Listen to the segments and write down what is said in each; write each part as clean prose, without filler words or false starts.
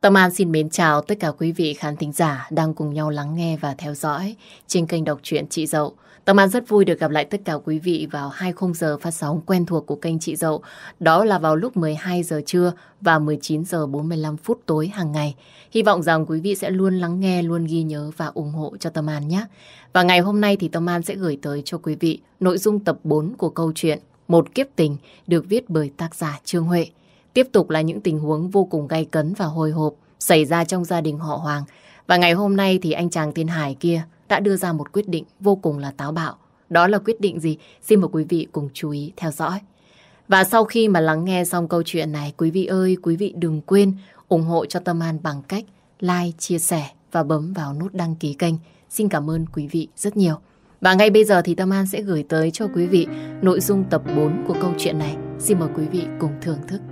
Tâm An xin mến chào tất cả quý vị khán thính giả đang cùng nhau lắng nghe và theo dõi trên kênh đọc truyện Chị Dậu. Tâm An rất vui được gặp lại tất cả quý vị vào 2 khung giờ phát sóng quen thuộc của kênh Chị Dậu. Đó là vào lúc 12 giờ trưa và 19 giờ 45 phút tối hàng ngày. Hy vọng rằng quý vị sẽ luôn lắng nghe, luôn ghi nhớ và ủng hộ cho Tâm An nhé. Và ngày hôm nay thì Tâm An sẽ gửi tới cho quý vị nội dung tập 4 của câu chuyện Một Kiếp Tình được viết bởi tác giả Trương Huệ. Tiếp tục là những tình huống vô cùng gay cấn và hồi hộp xảy ra trong gia đình họ Hoàng. Và ngày hôm nay thì anh chàng tên Hải kia đã đưa ra một quyết định vô cùng là táo bạo. Đó là quyết định gì? Xin mời quý vị cùng chú ý theo dõi. Và sau khi mà lắng nghe xong câu chuyện này, quý vị ơi, quý vị đừng quên ủng hộ cho Tâm An bằng cách like, chia sẻ và bấm vào nút đăng ký kênh. Xin cảm ơn quý vị rất nhiều. Và ngay bây giờ thì Tâm An sẽ gửi tới cho quý vị nội dung tập 4 của câu chuyện này. Xin mời quý vị cùng thưởng thức.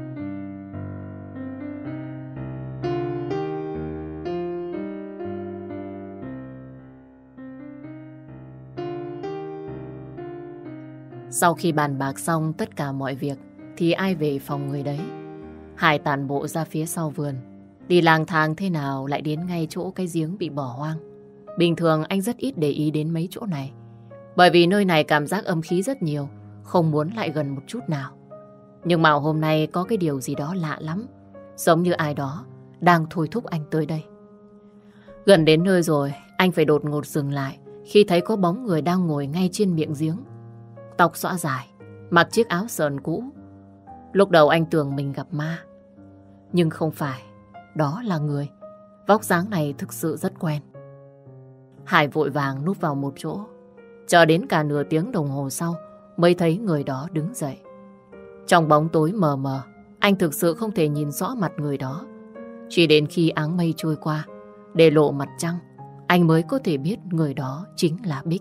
Sau khi bàn bạc xong tất cả mọi việc thì ai về phòng người đấy. Hải tản bộ ra phía sau vườn. Đi lang thang thế nào lại đến ngay chỗ cái giếng bị bỏ hoang. Bình thường anh rất ít để ý đến mấy chỗ này. Bởi vì nơi này cảm giác âm khí rất nhiều, không muốn lại gần một chút nào. Nhưng mà hôm nay có cái điều gì đó lạ lắm. Giống như ai đó đang thôi thúc anh tới đây. Gần đến nơi rồi, anh phải đột ngột dừng lại khi thấy có bóng người đang ngồi ngay trên miệng giếng. Tóc xõa dài, mặc chiếc áo sờn cũ. Lúc đầu anh tưởng mình gặp ma. Nhưng không phải, đó là người. Vóc dáng này thực sự rất quen. Hải vội vàng núp vào một chỗ. Chờ đến cả nửa tiếng đồng hồ sau mới thấy người đó đứng dậy. Trong bóng tối mờ mờ, anh thực sự không thể nhìn rõ mặt người đó. Chỉ đến khi áng mây trôi qua, để lộ mặt trăng, anh mới có thể biết người đó chính là Bích.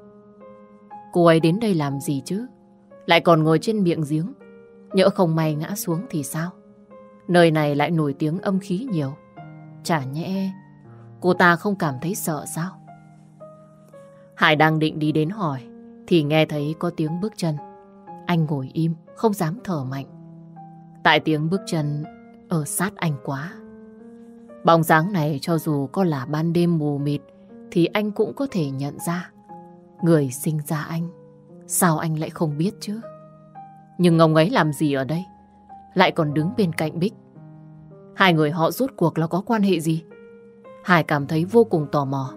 Cô ấy đến đây làm gì chứ? Lại còn ngồi trên miệng giếng. Nhỡ không may ngã xuống thì sao? Nơi này lại nổi tiếng âm khí nhiều. Chả nhẽ cô ta không cảm thấy sợ sao? Hải đang định đi đến hỏi thì nghe thấy có tiếng bước chân. Anh ngồi im, không dám thở mạnh. Tại tiếng bước chân ở sát anh quá. Bóng dáng này cho dù có là ban đêm mù mịt thì anh cũng có thể nhận ra. Người sinh ra anh, sao anh lại không biết chứ? Nhưng ông ấy làm gì ở đây? Lại còn đứng bên cạnh Bích. Hai người họ rốt cuộc là có quan hệ gì? Hải cảm thấy vô cùng tò mò.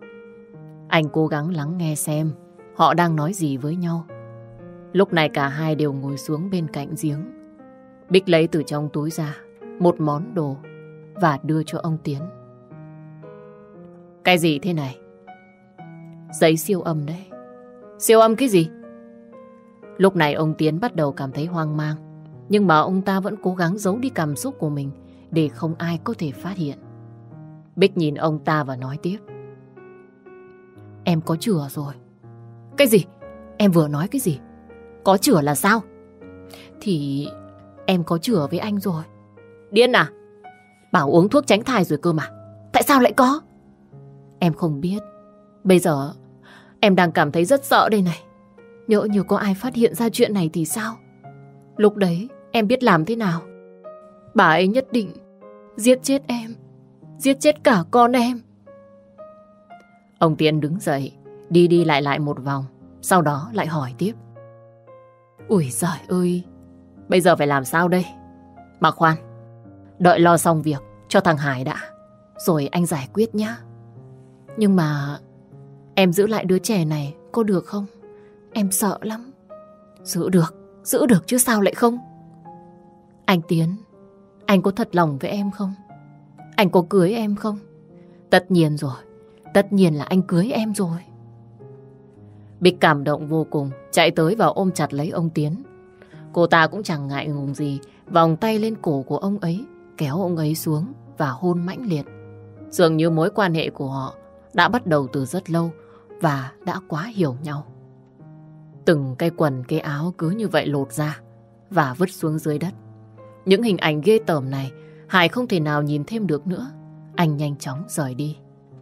Anh cố gắng lắng nghe xem họ đang nói gì với nhau. Lúc này cả hai đều ngồi xuống bên cạnh giếng. Bích lấy từ trong túi ra một món đồ và đưa cho ông Tiến. Cái gì thế này? Giấy siêu âm đấy. Siêu âm cái gì? Lúc này ông Tiến bắt đầu cảm thấy hoang mang. Nhưng mà ông ta vẫn cố gắng giấu đi cảm xúc của mình để không ai có thể phát hiện. Bích nhìn ông ta và nói tiếp. Em có chữa rồi. Cái gì? Em vừa nói cái gì? Có chữa là sao? Thì em có chữa với anh rồi. Điên à? Bảo uống thuốc tránh thai rồi cơ mà. Tại sao lại có? Em không biết. Bây giờ em đang cảm thấy rất sợ đây này. Nhỡ như có ai phát hiện ra chuyện này thì sao? Lúc đấy em biết làm thế nào? Bà ấy nhất định giết chết em, giết chết cả con em. Ông Tiến đứng dậy, đi đi lại lại một vòng, sau đó lại hỏi tiếp. Ui giời ơi, bây giờ phải làm sao đây? Mà khoan, đợi lo xong việc cho thằng Hải đã, rồi anh giải quyết nhá. Nhưng mà em giữ lại đứa trẻ này có được không? Em sợ lắm. Giữ được chứ sao lại không? Anh Tiến, anh có thật lòng với em không? Anh có cưới em không? Tất nhiên rồi, tất nhiên là anh cưới em rồi. Bích cảm động vô cùng, chạy tới và ôm chặt lấy ông Tiến. Cô ta cũng chẳng ngại ngùng gì, vòng tay lên cổ của ông ấy, kéo ông ấy xuống và hôn mãnh liệt. Dường như mối quan hệ của họ đã bắt đầu từ rất lâu và đã quá hiểu nhau. Từng cái quần cái áo cứ như vậy lột ra và vứt xuống dưới đất. Những hình ảnh ghê tởm này Hải không thể nào nhìn thêm được nữa. Anh nhanh chóng rời đi.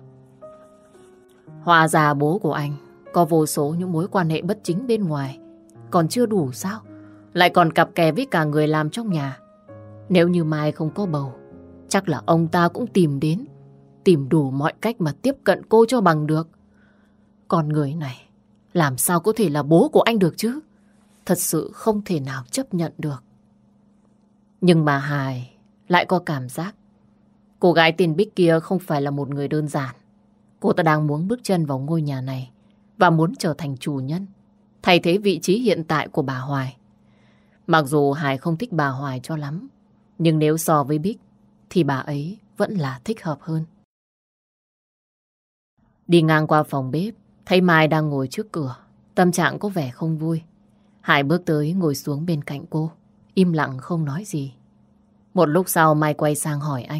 Hóa ra bố của anh có vô số những mối quan hệ bất chính bên ngoài. Còn chưa đủ sao? Lại còn cặp kè với cả người làm trong nhà. Nếu như mai không có bầu chắc là ông ta cũng tìm đủ mọi cách mà tiếp cận cô cho bằng được. Con người này làm sao có thể là bố của anh được chứ? Thật sự không thể nào chấp nhận được. Nhưng mà Hải lại có cảm giác cô gái tên Bích kia không phải là một người đơn giản. Cô ta đang muốn bước chân vào ngôi nhà này và muốn trở thành chủ nhân, thay thế vị trí hiện tại của bà Hoài. Mặc dù Hải không thích bà Hoài cho lắm, nhưng nếu so với Bích thì bà ấy vẫn là thích hợp hơn. Đi ngang qua phòng bếp, thấy Mai đang ngồi trước cửa, tâm trạng có vẻ không vui. Hải bước tới ngồi xuống bên cạnh cô, im lặng không nói gì. Một lúc sau Mai quay sang hỏi anh.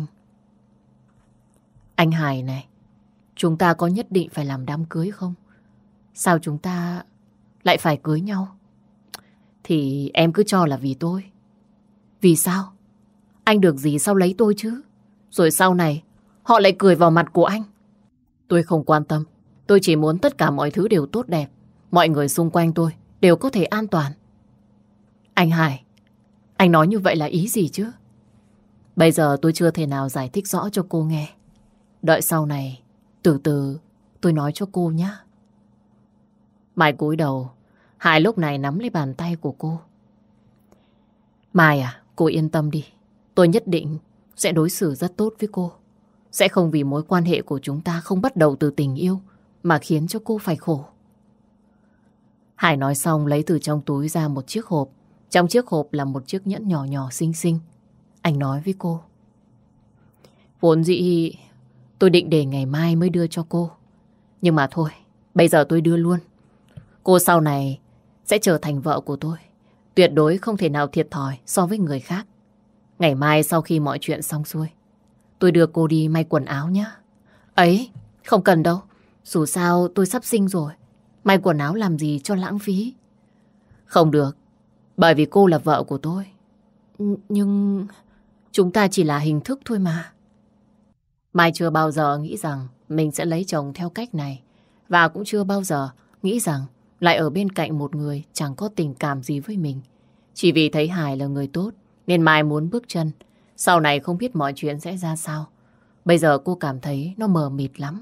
Anh Hải này, chúng ta có nhất định phải làm đám cưới không? Sao chúng ta lại phải cưới nhau? Thì em cứ cho là vì tôi. Vì sao? Anh được gì sau lấy tôi chứ? Rồi sau này họ lại cười vào mặt của anh. Tôi không quan tâm. Tôi chỉ muốn tất cả mọi thứ đều tốt đẹp. Mọi người xung quanh tôi đều có thể an toàn. Anh Hải, anh nói như vậy là ý gì chứ? Bây giờ tôi chưa thể nào giải thích rõ cho cô nghe. Đợi sau này, từ từ tôi nói cho cô nhé. Mai cúi đầu, Hải lúc này nắm lấy bàn tay của cô. Mai à, cô yên tâm đi. Tôi nhất định sẽ đối xử rất tốt với cô. Sẽ không vì mối quan hệ của chúng ta không bắt đầu từ tình yêu mà khiến cho cô phải khổ. Hải nói xong lấy từ trong túi ra một chiếc hộp. Trong chiếc hộp là một chiếc nhẫn nhỏ nhỏ xinh xinh. Anh nói với cô. Vốn dĩ tôi định để ngày mai mới đưa cho cô. Nhưng mà thôi, bây giờ tôi đưa luôn. Cô sau này sẽ trở thành vợ của tôi. Tuyệt đối không thể nào thiệt thòi so với người khác. Ngày mai sau khi mọi chuyện xong xuôi, tôi đưa cô đi may quần áo nhé. Ấy, không cần đâu. Dù sao tôi sắp sinh rồi. May quần áo làm gì cho lãng phí. Không được, bởi vì cô là vợ của tôi. Nhưng chúng ta chỉ là hình thức thôi mà. Mai chưa bao giờ nghĩ rằng mình sẽ lấy chồng theo cách này. Và cũng chưa bao giờ nghĩ rằng lại ở bên cạnh một người chẳng có tình cảm gì với mình. Chỉ vì thấy Hải là người tốt nên Mai muốn bước chân. Sau này không biết mọi chuyện sẽ ra sao. Bây giờ cô cảm thấy nó mờ mịt lắm.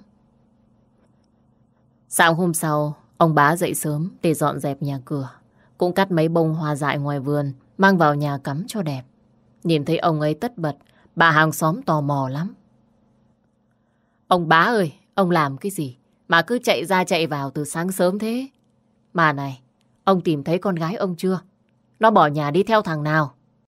Sáng hôm sau, ông bá dậy sớm để dọn dẹp nhà cửa. Cũng cắt mấy bông hoa dại ngoài vườn mang vào nhà cắm cho đẹp. Nhìn thấy ông ấy tất bật, bà hàng xóm tò mò lắm. Ông bá ơi, ông làm cái gì mà cứ chạy ra chạy vào từ sáng sớm thế? Mà này, ông tìm thấy con gái ông chưa? Nó bỏ nhà đi theo thằng nào?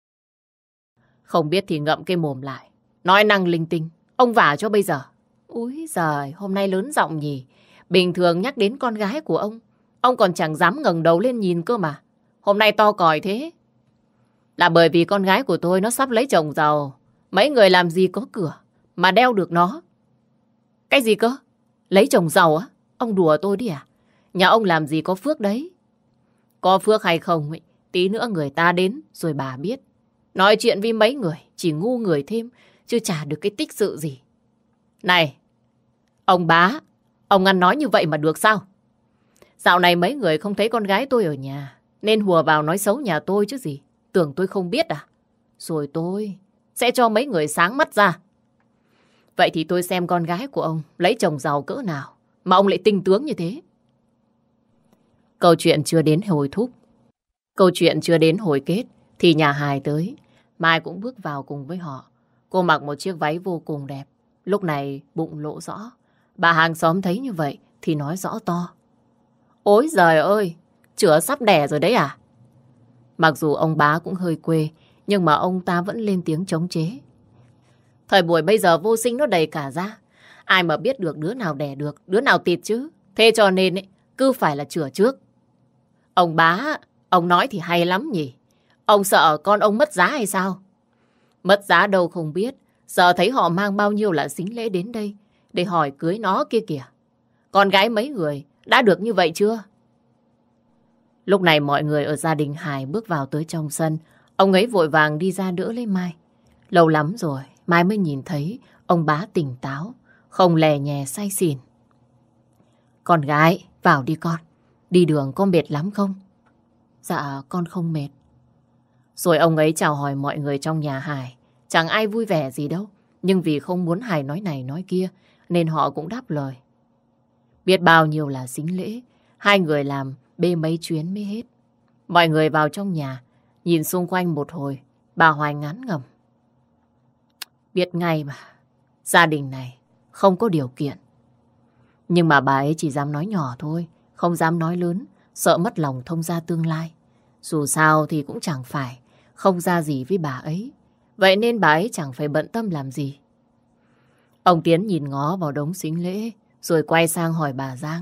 Không biết thì ngậm cái mồm lại. Nói năng linh tinh, ông vả cho bây giờ. Úi giời, hôm nay lớn giọng nhỉ. Bình thường nhắc đến con gái của ông còn chẳng dám ngẩng đầu lên nhìn cơ mà. Hôm nay to còi thế. Là bởi vì con gái của tôi nó sắp lấy chồng giàu. Mấy người làm gì có cửa mà đeo được nó. Cái gì cơ? Lấy chồng giàu á? Ông đùa tôi đi à? Nhà ông làm gì có phước đấy. Có phước hay không ấy, tí nữa người ta đến rồi bà biết. Nói chuyện với mấy người chỉ ngu người thêm, chứ chả được cái tích sự gì. Này, ông bá, ông ăn nói như vậy mà được sao? Dạo này mấy người không thấy con gái tôi ở nhà, nên hùa vào nói xấu nhà tôi chứ gì. Tưởng tôi không biết à? Rồi tôi sẽ cho mấy người sáng mắt ra. Vậy thì tôi xem con gái của ông lấy chồng giàu cỡ nào mà ông lại tinh tướng như thế. Câu chuyện chưa đến hồi thúc. Câu chuyện chưa đến hồi kết thì nhà Hải tới. Mai cũng bước vào cùng với họ. Cô mặc một chiếc váy vô cùng đẹp. Lúc này bụng lộ rõ. Bà hàng xóm thấy như vậy thì nói rõ to. Ôi giời ơi, chữa sắp đẻ rồi đấy à? Mặc dù ông bá cũng hơi quê, nhưng mà ông ta vẫn lên tiếng chống chế. Thời buổi bây giờ vô sinh nó đầy cả ra. Ai mà biết được đứa nào đẻ được, đứa nào tịt chứ. Thế cho nên cứ phải là chữa trước. Ông bá, ông nói thì hay lắm nhỉ. Ông sợ con ông mất giá hay sao? Mất giá đâu không biết. Sợ thấy họ mang bao nhiêu là sính lễ đến đây để hỏi cưới nó kia kìa. Con gái mấy người đã được như vậy chưa? Lúc này mọi người ở gia đình Hải bước vào tới trong sân. Ông ấy vội vàng đi ra đỡ lấy Mai. Lâu lắm rồi Mai mới nhìn thấy ông bá tỉnh táo, không lè nhè say xỉn. Con gái, vào đi con. Đi đường có mệt lắm không? Dạ con không mệt. Rồi ông ấy chào hỏi mọi người trong nhà Hải. Chẳng ai vui vẻ gì đâu. Nhưng vì không muốn Hải nói này nói kia, nên họ cũng đáp lời. Biết bao nhiêu là sính lễ, hai người làm bê mấy chuyến mới hết. Mọi người vào trong nhà, nhìn xung quanh một hồi, bà Hoài ngán ngẩm. Biết ngay mà, gia đình này không có điều kiện. Nhưng mà bà ấy chỉ dám nói nhỏ thôi, không dám nói lớn, sợ mất lòng thông gia tương lai. Dù sao thì cũng chẳng phải không ra gì với bà ấy. Vậy nên bà ấy chẳng phải bận tâm làm gì. Ông Tiến nhìn ngó vào đống sính lễ, rồi quay sang hỏi bà Giang.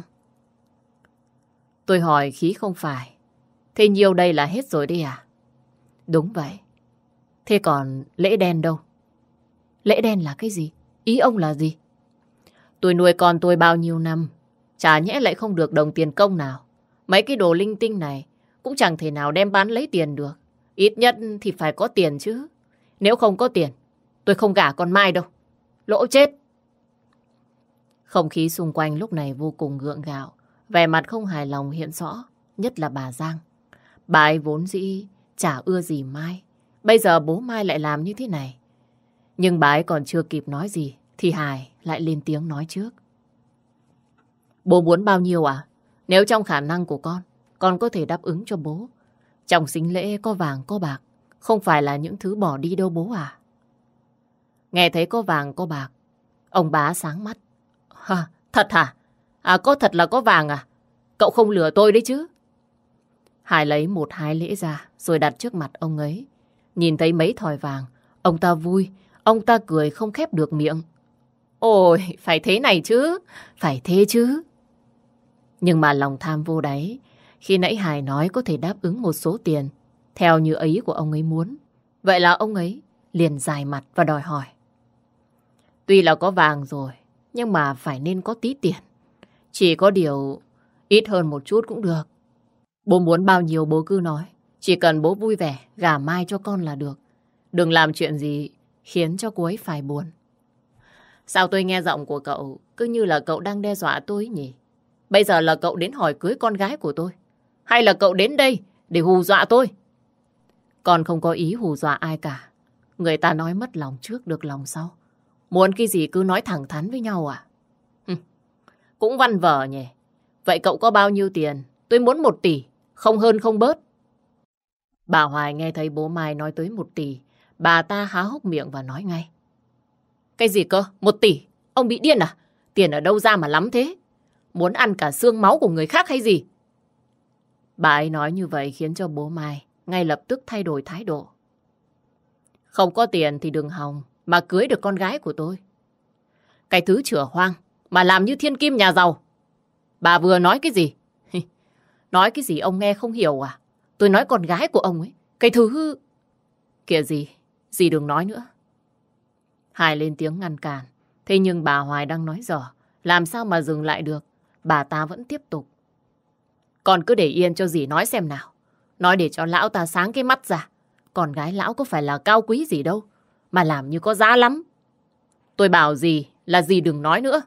Tôi hỏi khí không phải, thế nhiêu đây là hết rồi đi à? Đúng vậy. Thế còn lễ đen đâu? Lễ đen là cái gì? Ý ông là gì? Tôi nuôi con tôi bao nhiêu năm, chả nhẽ lại không được đồng tiền công nào. Mấy cái đồ linh tinh này cũng chẳng thể nào đem bán lấy tiền được. Ít nhất thì phải có tiền chứ. Nếu không có tiền, tôi không gả con Mai đâu. Lỗ chết. Không khí xung quanh lúc này vô cùng gượng gạo. Vẻ mặt không hài lòng hiện rõ, nhất là bà Giang. Bà ấy vốn dĩ chả ưa gì Mai. Bây giờ bố Mai lại làm như thế này. Nhưng bà ấy còn chưa kịp nói gì thì Hải lại lên tiếng nói trước. Bố muốn bao nhiêu à? Nếu trong khả năng của con có thể đáp ứng cho bố. Trong sính lễ có vàng có bạc, không phải là những thứ bỏ đi đâu bố à? Nghe thấy có vàng có bạc, ông bá sáng mắt. Hả? Thật hả? À, có thật là có vàng à? Cậu không lừa tôi đấy chứ? Hải lấy một hai lễ ra rồi đặt trước mặt ông ấy. Nhìn thấy mấy thỏi vàng, ông ta vui, ông ta cười không khép được miệng. Ôi, phải thế này chứ, phải thế chứ. Nhưng mà lòng tham vô đáy, khi nãy Hải nói có thể đáp ứng một số tiền theo như ý của ông ấy muốn. Vậy là ông ấy liền dài mặt và đòi hỏi. Tuy là có vàng rồi, nhưng mà phải nên có tí tiền. Chỉ có điều ít hơn một chút cũng được. Bố muốn bao nhiêu bố cứ nói. Chỉ cần bố vui vẻ, gả Mai cho con là được. Đừng làm chuyện gì khiến cho cô ấy phải buồn. Sao tôi nghe giọng của cậu cứ như là cậu đang đe dọa tôi ấy nhỉ? Bây giờ là cậu đến hỏi cưới con gái của tôi? Hay là cậu đến đây để hù dọa tôi? Con không có ý hù dọa ai cả. Người ta nói mất lòng trước được lòng sau. Muốn cái gì cứ nói thẳng thắn với nhau à? Cũng văn vở nhỉ. Vậy cậu có bao nhiêu tiền? Tôi muốn 1 tỷ, không hơn không bớt. Bà Hoài nghe thấy bố Mai nói tới 1 tỷ, bà ta há hốc miệng và nói ngay. Cái gì cơ? 1 tỷ? Ông bị điên à? Tiền ở đâu ra mà lắm thế? Muốn ăn cả xương máu của người khác hay gì? Bà ấy nói như vậy khiến cho bố Mai ngay lập tức thay đổi thái độ. Không có tiền thì đừng hòng mà cưới được con gái của tôi. Cái thứ chửa hoang mà làm như thiên kim nhà giàu. Bà vừa nói cái gì? Nói cái gì ông nghe không hiểu à? Tôi nói con gái của ông ấy. Cái thứ... Kìa gì? Dì đừng nói nữa. Hải lên tiếng ngăn cản. Thế nhưng bà Hoài đang nói dở. Làm sao mà dừng lại được? Bà ta vẫn tiếp tục. Con cứ để yên cho dì nói xem nào. Nói để cho lão ta sáng cái mắt ra. Con gái lão có phải là cao quý gì đâu. Mà làm như có giá lắm. Tôi bảo dì là dì đừng nói nữa.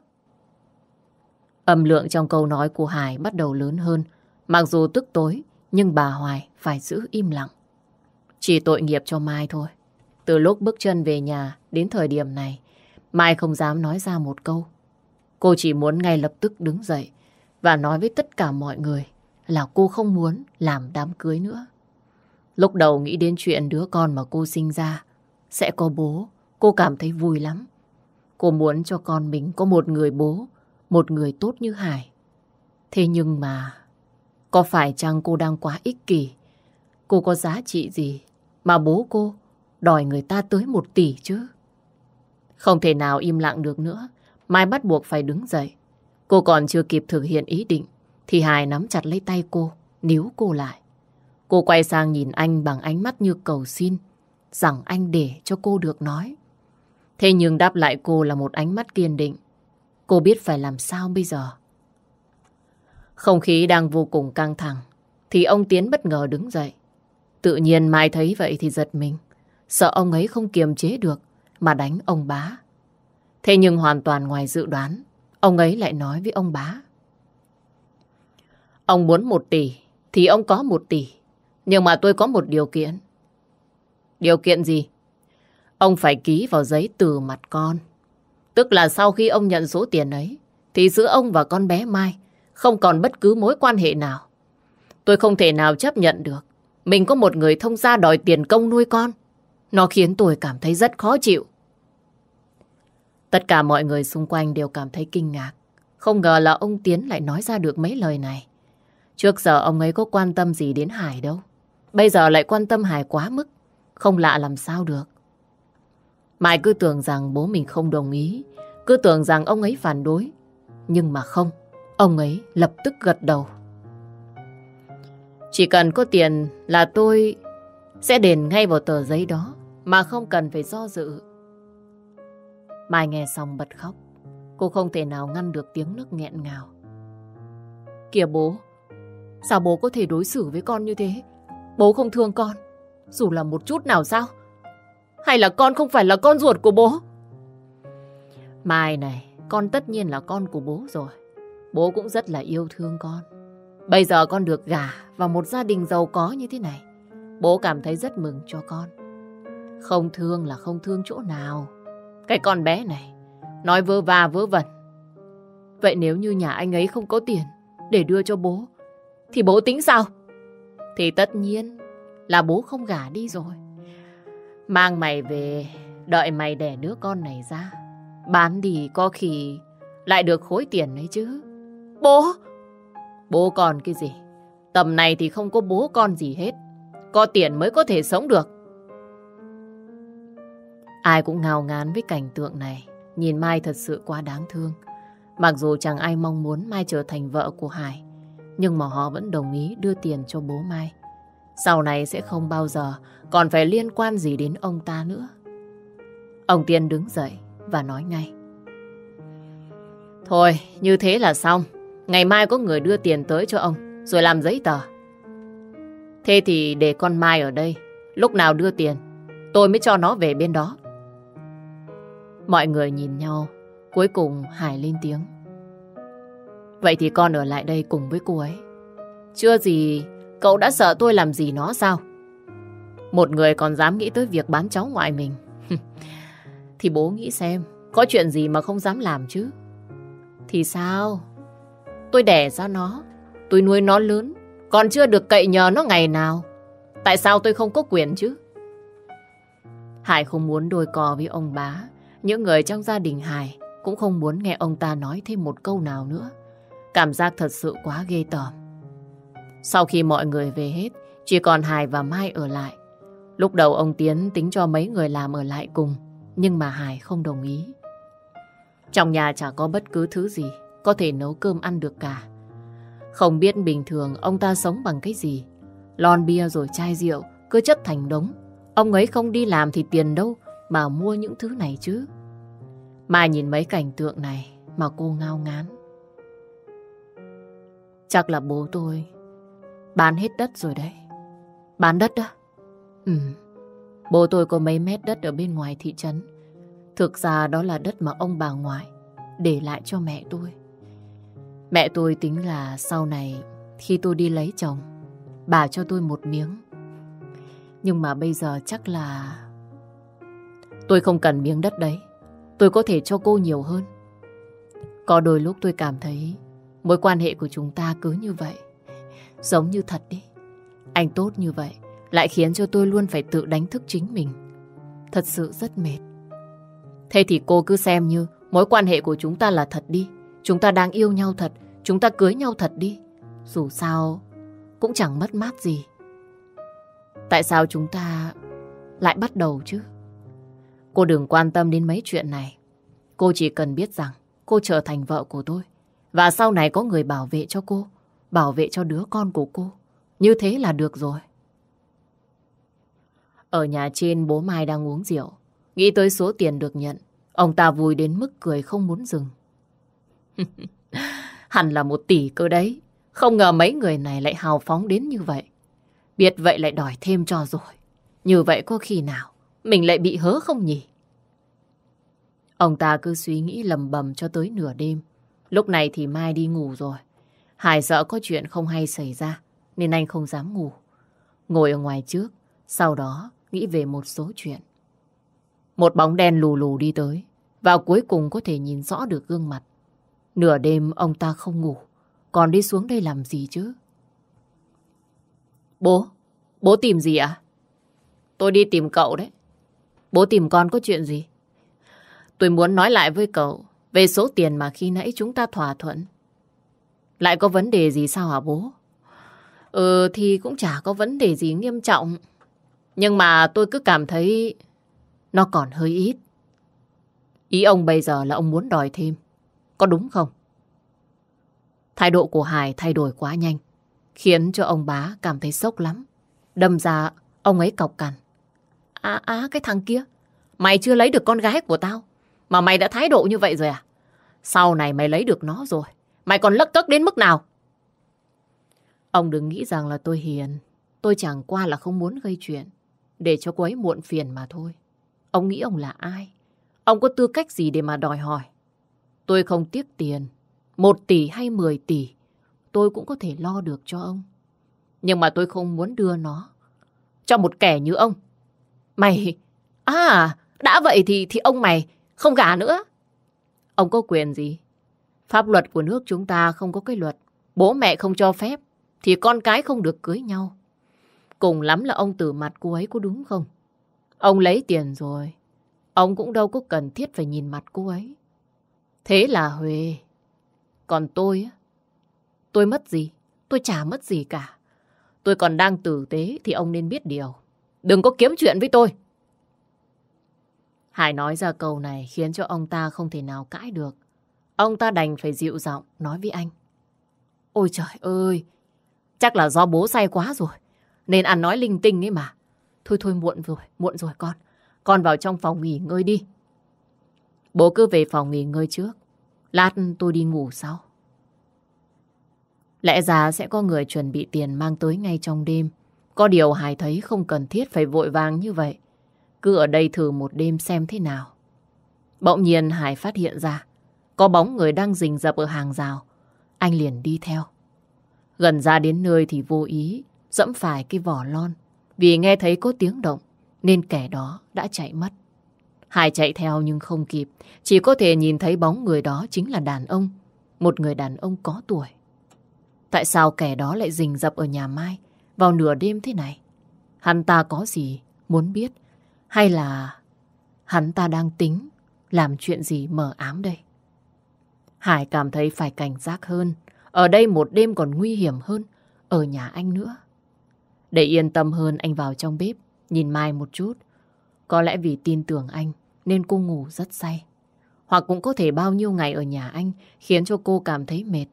Âm lượng trong câu nói của Hải bắt đầu lớn hơn. Mặc dù tức tối, nhưng bà Hoài phải giữ im lặng. Chỉ tội nghiệp cho Mai thôi. Từ lúc bước chân về nhà đến thời điểm này, Mai không dám nói ra một câu. Cô chỉ muốn ngay lập tức đứng dậy và nói với tất cả mọi người là cô không muốn làm đám cưới nữa. Lúc đầu nghĩ đến chuyện đứa con mà cô sinh ra sẽ có bố, cô cảm thấy vui lắm. Cô muốn cho con mình có một người bố, một người tốt như Hải. Thế nhưng mà có phải chăng cô đang quá ích kỷ? Cô có giá trị gì mà bố cô đòi người ta tới 1 tỷ chứ? Không thể nào im lặng được nữa. Mai bắt buộc phải đứng dậy. Cô còn chưa kịp thực hiện ý định thì Hải nắm chặt lấy tay cô, níu cô lại. Cô quay sang nhìn anh bằng ánh mắt như cầu xin rằng anh để cho cô được nói. Thế nhưng đáp lại cô là một ánh mắt kiên định. Cô biết phải làm sao bây giờ. Không khí đang vô cùng căng thẳng thì ông Tiến bất ngờ đứng dậy. Tự nhiên Mai thấy vậy thì giật mình, sợ ông ấy không kiềm chế được mà đánh ông bá. Thế nhưng hoàn toàn ngoài dự đoán, ông ấy lại nói với ông bá. Ông muốn 1 tỷ thì ông có 1 tỷ. Nhưng mà tôi có một điều kiện. Điều kiện gì? ông phải ký vào giấy từ mặt con. Tức là sau khi ông nhận số tiền ấy, thì giữa ông và con bé Mai không còn bất cứ mối quan hệ nào. Tôi không thể nào chấp nhận được mình có một người thông gia đòi tiền công nuôi con. Nó khiến tôi cảm thấy rất khó chịu. Tất cả mọi người xung quanh đều cảm thấy kinh ngạc. Không ngờ là ông Tiến lại nói ra được mấy lời này. Trước giờ ông ấy có quan tâm gì đến Hải đâu. Bây giờ lại quan tâm Hải quá mức. Không lạ làm sao được. Mai cứ tưởng rằng bố mình không đồng ý. Cứ tưởng rằng ông ấy phản đối. Nhưng mà không. Ông ấy lập tức gật đầu. Chỉ cần có tiền là tôi sẽ đền ngay vào tờ giấy đó. Mà không cần phải do dự. Mai nghe xong bật khóc. Cô không thể nào ngăn được tiếng nức nghẹn ngào. Kìa bố, sao bố có thể đối xử với con như thế? Bố không thương con, dù là một chút nào sao? Hay là con không phải là con ruột của bố? Mai này, con tất nhiên là con của bố rồi. Bố cũng rất là yêu thương con. Bây giờ con được gả vào một gia đình giàu có như thế này. Bố cảm thấy rất mừng cho con. Không thương là không thương chỗ nào. Cái con bé này nói vớ va vớ vẩn. Vậy nếu như nhà anh ấy không có tiền để đưa cho bố, thì bố tính sao? Thì tất nhiên là bố không gả đi rồi. Mang mày về, đợi mày đẻ đứa con này ra. Bán đi có khi lại được khối tiền ấy chứ. Bố! Bố còn cái gì? Tầm này thì không có bố con gì hết. Có tiền mới có thể sống được. Ai cũng ngao ngán với cảnh tượng này. Nhìn Mai thật sự quá đáng thương. Mặc dù chẳng ai mong muốn Mai trở thành vợ của Hải, nhưng mà họ vẫn đồng ý đưa tiền cho bố Mai. Sau này sẽ không bao giờ còn phải liên quan gì đến ông ta nữa. Ông Tiên đứng dậy và nói ngay. Thôi, như thế là xong. Ngày mai có người đưa tiền tới cho ông, rồi làm giấy tờ. Thế thì để con Mai ở đây. Lúc nào đưa tiền, tôi mới cho nó về bên đó. Mọi người nhìn nhau. Cuối cùng Hải lên tiếng. Vậy thì con ở lại đây cùng với cô ấy. Chưa gì, cậu đã sợ tôi làm gì nó sao? Một người còn dám nghĩ tới việc bán cháu ngoại mình. Thì bố nghĩ xem, có chuyện gì mà không dám làm chứ? Thì sao? Tôi đẻ ra nó, tôi nuôi nó lớn, còn chưa được cậy nhờ nó ngày nào. Tại sao tôi không có quyền chứ? Hải không muốn đôi co với ông bá. Những người trong gia đình Hải cũng không muốn nghe ông ta nói thêm một câu nào nữa. Cảm giác thật sự quá ghê tởm. Sau khi mọi người về hết, chỉ còn Hải và Mai ở lại. Lúc đầu ông Tiến tính cho mấy người làm ở lại cùng, nhưng mà Hải không đồng ý. Trong nhà chả có bất cứ thứ gì có thể nấu cơm ăn được cả. Không biết bình thường ông ta sống bằng cái gì. Lon bia rồi chai rượu cứ chất thành đống. Ông ấy không đi làm thì tiền đâu mà mua những thứ này chứ. Mai nhìn mấy cảnh tượng này mà cô ngao ngán. Chắc là bố tôi bán hết đất rồi đấy. Bán đất á? Bố tôi có mấy mét đất ở bên ngoài thị trấn. Thực ra đó là đất mà ông bà ngoại để lại cho mẹ tôi. Mẹ tôi tính là sau này khi tôi đi lấy chồng, bà cho tôi một miếng. Nhưng mà bây giờ chắc là tôi không cần miếng đất đấy. Tôi có thể cho cô nhiều hơn. Có đôi lúc tôi cảm thấy mối quan hệ của chúng ta cứ như vậy, giống như thật đi. Anh tốt như vậy lại khiến cho tôi luôn phải tự đánh thức chính mình. Thật sự rất mệt. Thế thì cô cứ xem như mối quan hệ của chúng ta là thật đi. Chúng ta đang yêu nhau thật. Chúng ta cưới nhau thật đi. Dù sao cũng chẳng mất mát gì. Tại sao chúng ta lại bắt đầu chứ? Cô đừng quan tâm đến mấy chuyện này. Cô chỉ cần biết rằng cô trở thành vợ của tôi. Và sau này có người bảo vệ cho cô, bảo vệ cho đứa con của cô. Như thế là được rồi. Ở nhà trên bố Mai đang uống rượu. Nghĩ tới số tiền được nhận, ông ta vui đến mức cười không muốn dừng. Hẳn là 1 tỷ cơ đấy. Không ngờ mấy người này lại hào phóng đến như vậy. Biết vậy lại đòi thêm cho rồi. Như vậy có khi nào mình lại bị hớ không nhỉ? Ông ta cứ suy nghĩ lầm bầm cho tới nửa đêm. Lúc này thì Mai đi ngủ rồi. Hải sợ có chuyện không hay xảy ra nên anh không dám ngủ. Ngồi ở ngoài trước, sau đó nghĩ về một số chuyện. Một bóng đen lù lù đi tới, và cuối cùng có thể nhìn rõ được gương mặt. Nửa đêm ông ta không ngủ, còn đi xuống đây làm gì chứ? Bố tìm gì ạ? Tôi đi tìm cậu đấy. Bố tìm con có chuyện gì? Tôi muốn nói lại với cậu về số tiền mà khi nãy chúng ta thỏa thuận. Lại có vấn đề gì sao hả bố? Thì cũng chả có vấn đề gì nghiêm trọng. Nhưng mà tôi cứ cảm thấy nó còn hơi ít. Ý ông bây giờ là ông muốn đòi thêm, có đúng không? Thái độ của Hải thay đổi quá nhanh, khiến cho ông bá cảm thấy sốc lắm. Đâm ra ông ấy cộc cằn. Cái thằng kia, mày chưa lấy được con gái của tao mà mày đã thái độ như vậy rồi à? Sau này mày lấy được nó rồi, mày còn lấc cấc đến mức nào? Ông đừng nghĩ rằng là tôi hiền. Tôi chẳng qua là không muốn gây chuyện để cho cô ấy muộn phiền mà thôi. Ông nghĩ ông là ai? Ông có tư cách gì để mà đòi hỏi? Tôi không tiếc tiền, 1 tỷ hay 10 tỷ, tôi cũng có thể lo được cho ông. Nhưng mà tôi không muốn đưa nó cho một kẻ như ông. Mày... đã vậy thì ông mày không gả nữa. Ông có quyền gì? Pháp luật của nước chúng ta không có cái luật bố mẹ không cho phép thì con cái không được cưới nhau. Cùng lắm là ông từ mặt cô ấy, có đúng không? Ông lấy tiền rồi, ông cũng đâu có cần thiết phải nhìn mặt cô ấy. Thế là Huệ. Còn tôi á, tôi mất gì? Tôi chả mất gì cả. Tôi còn đang tử tế thì ông nên biết điều. Đừng có kiếm chuyện với tôi. Hải nói ra câu này khiến cho ông ta không thể nào cãi được. Ông ta đành phải dịu giọng nói với anh. Ôi trời ơi, chắc là do bố say quá rồi, nên ăn nói linh tinh ấy mà. Thôi muộn rồi con. Con vào trong phòng nghỉ ngơi đi. Bố cứ về phòng nghỉ ngơi trước. Lát tôi đi ngủ sau. Lẽ ra sẽ có người chuẩn bị tiền mang tới ngay trong đêm. Có điều Hải thấy không cần thiết phải vội vàng như vậy. Cứ ở đây thử một đêm xem thế nào. Bỗng nhiên Hải phát hiện ra có bóng người đang rình rập ở hàng rào. Anh liền đi theo. Gần ra đến nơi thì vô ý dẫm phải cái vỏ lon. Vì nghe thấy có tiếng động nên kẻ đó đã chạy mất. Hải chạy theo nhưng không kịp. Chỉ có thể nhìn thấy bóng người đó chính là đàn ông. Một người đàn ông có tuổi. Tại sao kẻ đó lại rình rập ở nhà Mai vào nửa đêm thế này? Hắn ta có gì muốn biết? Hay là hắn ta đang tính làm chuyện gì mờ ám đây? Hải cảm thấy phải cảnh giác hơn. Ở đây một đêm còn nguy hiểm hơn ở nhà anh nữa. Để yên tâm hơn, anh vào trong bếp nhìn Mai một chút. Có lẽ vì tin tưởng anh nên cô ngủ rất say. Hoặc cũng có thể bao nhiêu ngày ở nhà anh khiến cho cô cảm thấy mệt.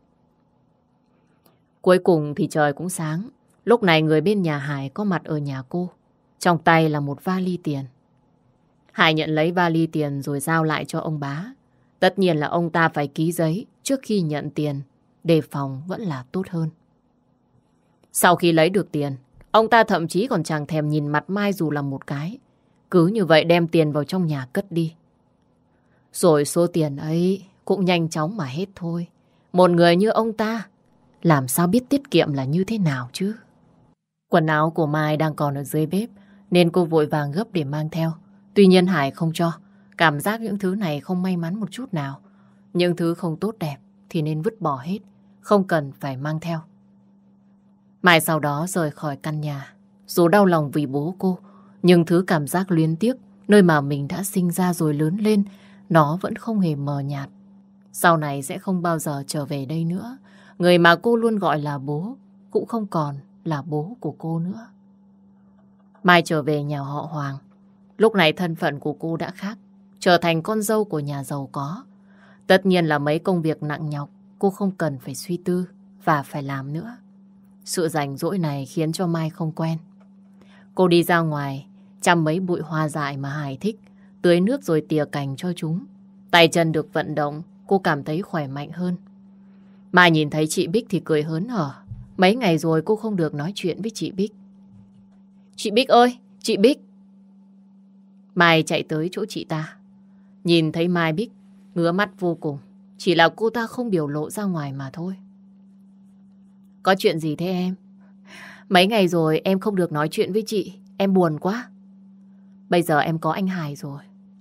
Cuối cùng thì trời cũng sáng. Lúc này người bên nhà Hải có mặt ở nhà cô. Trong tay là một vali tiền. Hải nhận lấy vali tiền rồi giao lại cho ông bá. Tất nhiên là ông ta phải ký giấy trước khi nhận tiền. Đề phòng vẫn là tốt hơn. Sau khi lấy được tiền, ông ta thậm chí còn chẳng thèm nhìn mặt Mai dù là một cái. Cứ như vậy đem tiền vào trong nhà cất đi. Rồi số tiền ấy cũng nhanh chóng mà hết thôi. Một người như ông ta làm sao biết tiết kiệm là như thế nào chứ? Quần áo của Mai đang còn ở dưới bếp nên cô vội vàng gấp để mang theo. Tuy nhiên Hải không cho. Cảm giác những thứ này không may mắn một chút nào. Những thứ không tốt đẹp thì nên vứt bỏ hết. Không cần phải mang theo. Mai sau đó rời khỏi căn nhà. Dù đau lòng vì bố cô, nhưng thứ cảm giác luyến tiếc nơi mà mình đã sinh ra rồi lớn lên, nó vẫn không hề mờ nhạt. Sau này sẽ không bao giờ trở về đây nữa. Người mà cô luôn gọi là bố cũng không còn là bố của cô nữa. Mai trở về nhà họ Hoàng. Lúc này thân phận của cô đã khác, trở thành con dâu của nhà giàu có. Tất nhiên là mấy công việc nặng nhọc cô không cần phải suy tư và phải làm nữa. Sự rảnh rỗi này khiến cho Mai không quen. Cô đi ra ngoài chăm mấy bụi hoa dại mà Hải thích, tưới nước rồi tỉa cành cho chúng. Tay chân được vận động, cô cảm thấy khỏe mạnh hơn. Mai nhìn thấy chị Bích thì cười hớn hở. Mấy ngày rồi cô không được nói chuyện với chị Bích. Chị Bích ơi, chị Bích. Mai chạy tới chỗ chị ta. Nhìn thấy Mai Bích ngứa mắt vô cùng. Chỉ là cô ta không biểu lộ ra ngoài mà thôi. Có chuyện gì thế em? Mấy ngày rồi em không được nói chuyện với chị. Em buồn quá. Bây giờ em có anh Hải rồi.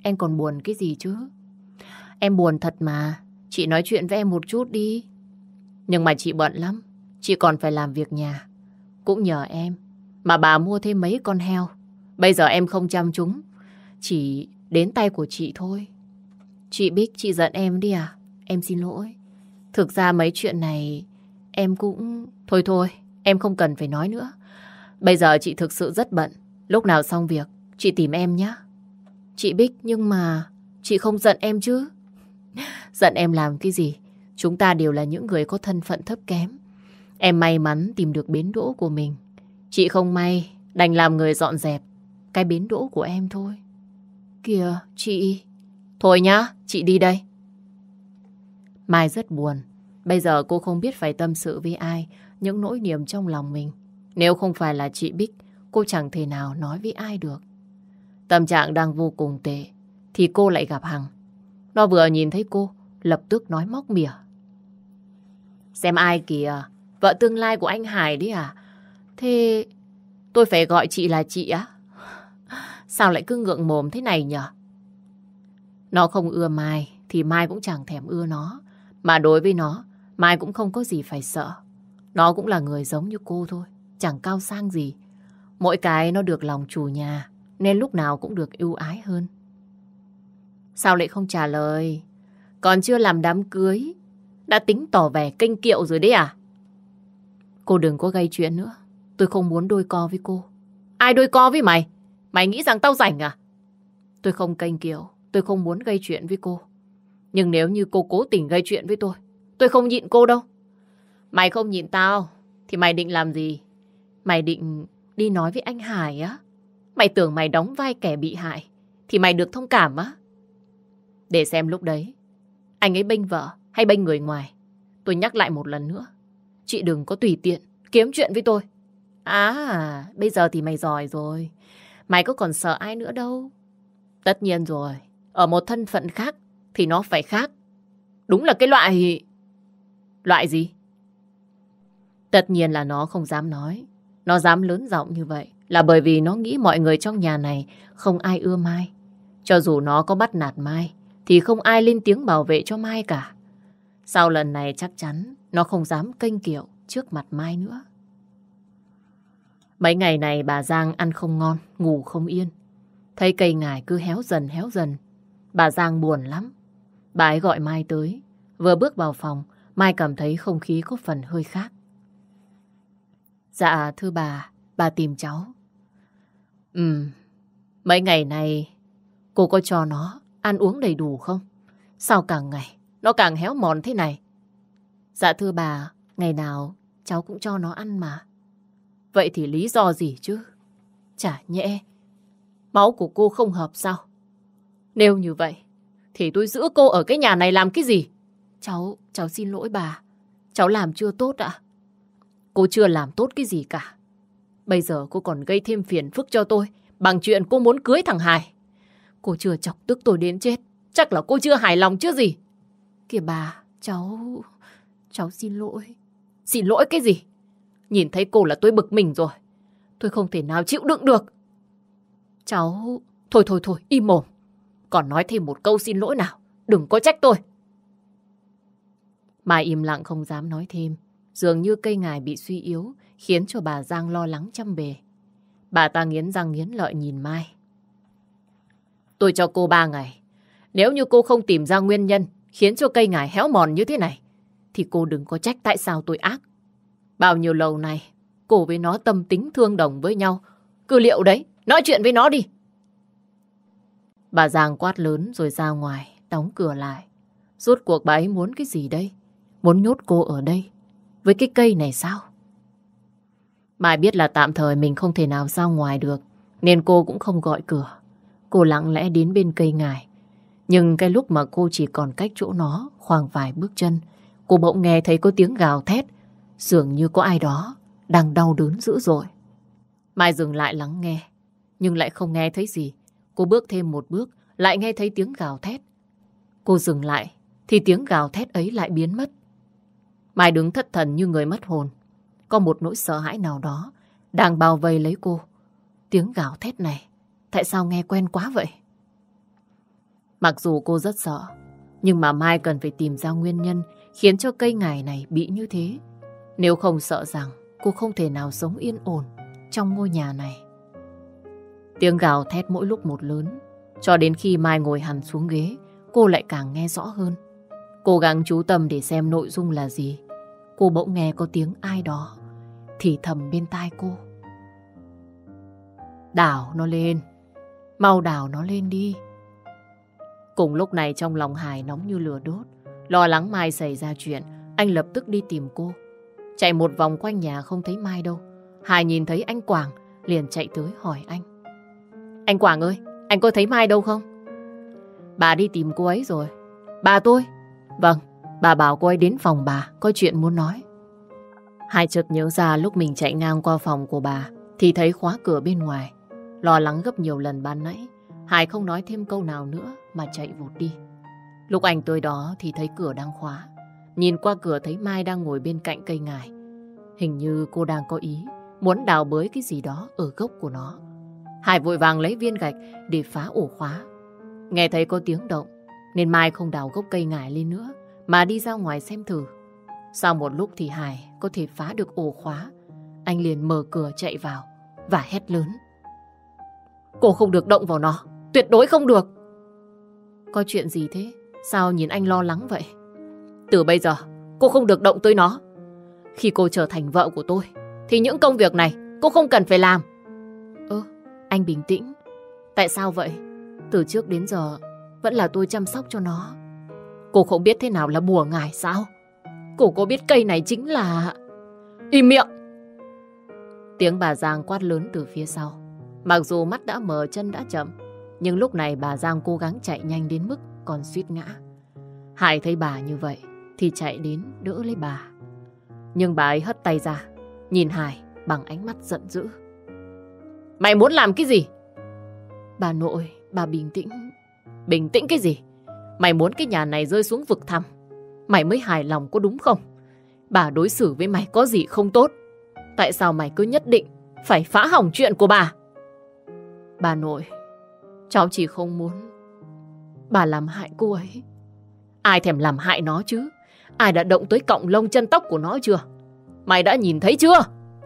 em còn buồn cái gì chứ? Em buồn thật mà. Chị nói chuyện với em một chút đi. Nhưng mà chị bận lắm. Chị còn phải làm việc nhà. Cũng nhờ em mà bà mua thêm mấy con heo. Bây giờ em không chăm chúng, chỉ đến tay của chị thôi. Chị Bích, chị giận em đi à? Em xin lỗi. Thực ra mấy chuyện này em cũng... Thôi thôi, em không cần phải nói nữa. Bây giờ chị thực sự rất bận. Lúc nào xong việc, chị tìm em nhé. Chị Bích, nhưng mà chị không giận em chứ? Giận em làm cái gì? Chúng ta đều là những người có thân phận thấp kém. Em may mắn tìm được bến đỗ của mình. Chị không may, đành làm người dọn dẹp cái bến đỗ của em thôi. Kìa, chị... Thôi nhá, chị đi đây. Mai rất buồn. Bây giờ cô không biết phải tâm sự với ai những nỗi niềm trong lòng mình. Nếu không phải là chị Bích, cô chẳng thể nào nói với ai được. Tâm trạng đang vô cùng tệ thì cô lại gặp Hằng. Nó vừa nhìn thấy cô, lập tức nói móc mỉa. Xem ai kìa, vợ tương lai của anh Hải đấy à? Thế tôi phải gọi chị là chị á? Sao lại cứ ngượng mồm thế này nhở? Nó không ưa Mai thì Mai cũng chẳng thèm ưa nó. Mà đối với nó, Mai cũng không có gì phải sợ. Nó cũng là người giống như cô thôi, chẳng cao sang gì. Mỗi cái nó được lòng chủ nhà nên lúc nào cũng được ưu ái hơn. Sao lại không trả lời? Còn chưa làm đám cưới đã tính tỏ vẻ kênh kiệu rồi đấy à? Cô đừng có gây chuyện nữa. Tôi không muốn đôi co với cô. Ai đôi co với mày? Mày nghĩ rằng tao rảnh à? Tôi không kênh kiệu. Tôi không muốn gây chuyện với cô. Nhưng nếu như cô cố tình gây chuyện với tôi không nhịn cô đâu. Mày không nhịn tao thì mày định làm gì? Mày định đi nói với anh Hải á? Mày tưởng mày đóng vai kẻ bị hại thì mày được thông cảm á? Để xem lúc đấy anh ấy bênh vợ hay bênh người ngoài. Tôi nhắc lại một lần nữa, chị đừng có tùy tiện kiếm chuyện với tôi. À, bây giờ thì mày giỏi rồi. Mày có còn sợ ai nữa đâu. Tất nhiên rồi, ở một thân phận khác thì nó phải khác. Đúng là cái loại... Loại gì? Tất nhiên là nó không dám nói. Nó dám lớn giọng như vậy là bởi vì nó nghĩ mọi người trong nhà này không ai ưa Mai. Cho dù nó có bắt nạt Mai thì không ai lên tiếng bảo vệ cho Mai cả. Sau lần này chắc chắn nó không dám kênh kiệu trước mặt Mai nữa. Mấy ngày này bà Giang ăn không ngon, ngủ không yên. Thấy cây ngải cứ héo dần. Bà Giang buồn lắm. Bà ấy gọi Mai tới. Vừa bước vào phòng, Mai cảm thấy không khí có phần hơi khác. Dạ thưa bà tìm cháu. Mấy ngày này cô có cho nó ăn uống đầy đủ không? Sao càng ngày nó càng héo mòn thế này? Dạ thưa bà, ngày nào cháu cũng cho nó ăn mà. Vậy thì lý do gì chứ? Chả nhẽ máu của cô không hợp sao? Nếu như vậy thì tôi giữ cô ở cái nhà này làm cái gì? Cháu xin lỗi bà. Cháu làm chưa tốt ạ? Cô chưa làm tốt cái gì cả. Bây giờ cô còn gây thêm phiền phức cho tôi bằng chuyện cô muốn cưới thằng Hải. Cô chưa chọc tức tôi đến chết. Chắc là cô chưa hài lòng chứ gì. Kìa bà, cháu xin lỗi. Xin lỗi cái gì? Nhìn thấy cô là tôi bực mình rồi. Tôi không thể nào chịu đựng được. Cháu... Thôi, im mồm. Còn nói thêm một câu xin lỗi nào. Đừng có trách tôi. Mai im lặng không dám nói thêm. Dường như cây ngải bị suy yếu khiến cho bà Giang lo lắng trăm bề. Bà ta nghiến răng nghiến lợi nhìn Mai. Tôi cho cô 3 ngày. Nếu như cô không tìm ra nguyên nhân khiến cho cây ngải héo mòn như thế này thì cô đừng có trách tại sao tôi ác. Bao nhiêu lâu nay cô với nó tâm tính thương đồng với nhau. Cứ liệu đấy, nói chuyện với nó đi. Bà Giang quát lớn rồi ra ngoài, đóng cửa lại. Rốt cuộc bà ấy muốn cái gì đây? Muốn nhốt cô ở đây với cái cây này sao? Mai biết là tạm thời mình không thể nào ra ngoài được nên cô cũng không gọi cửa. Cô lặng lẽ đến bên cây ngải. Nhưng cái lúc mà cô chỉ còn cách chỗ nó khoảng vài bước chân, cô bỗng nghe thấy có tiếng gào thét. Dường như có ai đó đang đau đớn dữ dội. Mai dừng lại lắng nghe nhưng lại không nghe thấy gì. Cô bước thêm một bước lại nghe thấy tiếng gào thét. Cô dừng lại thì tiếng gào thét ấy lại biến mất. Mai đứng thất thần như người mất hồn. Có một nỗi sợ hãi nào đó đang bao vây lấy cô. Tiếng gào thét này tại sao nghe quen quá vậy? Mặc dù cô rất sợ, nhưng mà Mai cần phải tìm ra nguyên nhân khiến cho cây ngải này bị như thế. Nếu không sợ rằng cô không thể nào sống yên ổn trong ngôi nhà này. Tiếng gào thét mỗi lúc một lớn, cho đến khi Mai ngồi hẳn xuống ghế, cô lại càng nghe rõ hơn. Cố gắng chú tâm để xem nội dung là gì. Cô bỗng nghe có tiếng ai đó thì thầm bên tai cô. Đào nó lên, mau đào nó lên đi. Cùng lúc này trong lòng Hải nóng như lửa đốt. Lo lắng Mai xảy ra chuyện, anh lập tức đi tìm cô. Chạy một vòng quanh nhà không thấy Mai đâu. Hải nhìn thấy anh Quảng liền chạy tới hỏi anh. Anh Quảng ơi, anh có thấy Mai đâu không? Bà đi tìm cô ấy rồi. Bà tôi? Vâng, bà bảo cô ấy đến phòng bà, có chuyện muốn nói. Hải chợt nhớ ra lúc mình chạy ngang qua phòng của bà thì thấy khóa cửa bên ngoài. Lo lắng gấp nhiều lần ban nãy, Hải không nói thêm câu nào nữa mà chạy vụt đi. Lúc anh tới đó thì thấy cửa đang khóa. Nhìn qua cửa thấy Mai đang ngồi bên cạnh cây ngải. Hình như cô đang có ý muốn đào bới cái gì đó ở gốc của nó. Hải vội vàng lấy viên gạch để phá ổ khóa. Nghe thấy có tiếng động nên Mai không đào gốc cây ngải lên nữa mà đi ra ngoài xem thử. Sau một lúc thì Hải có thể phá được ổ khóa. Anh liền mở cửa chạy vào và hét lớn. Cô không được động vào nó, tuyệt đối không được. Có chuyện gì thế? Sao nhìn anh lo lắng vậy? Từ bây giờ cô không được động tới nó. Khi cô trở thành vợ của tôi thì những công việc này cô không cần phải làm. Anh bình tĩnh. Tại sao vậy? Từ trước đến giờ vẫn là tôi chăm sóc cho nó. Cô không biết thế nào là bùa ngải sao? Cô có biết cây này chính là... Im miệng! Tiếng bà Giang quát lớn từ phía sau. Mặc dù mắt đã mờ chân đã chậm, nhưng lúc này bà Giang cố gắng chạy nhanh đến mức còn suýt ngã. Hải thấy bà như vậy thì chạy đến đỡ lấy bà. Nhưng bà ấy hất tay ra, nhìn Hải bằng ánh mắt giận dữ. Mày muốn làm cái gì? Bà nội, bà bình tĩnh. Bình tĩnh cái gì? Mày muốn cái nhà này rơi xuống vực thẳm, mày mới hài lòng có đúng không? Bà đối xử với mày có gì không tốt? Tại sao mày cứ nhất định phải phá hỏng chuyện của bà? Bà nội, cháu chỉ không muốn bà làm hại cô ấy. Ai thèm làm hại nó chứ? Ai đã động tới cọng lông chân tóc của nó chưa? Mày đã nhìn thấy chưa?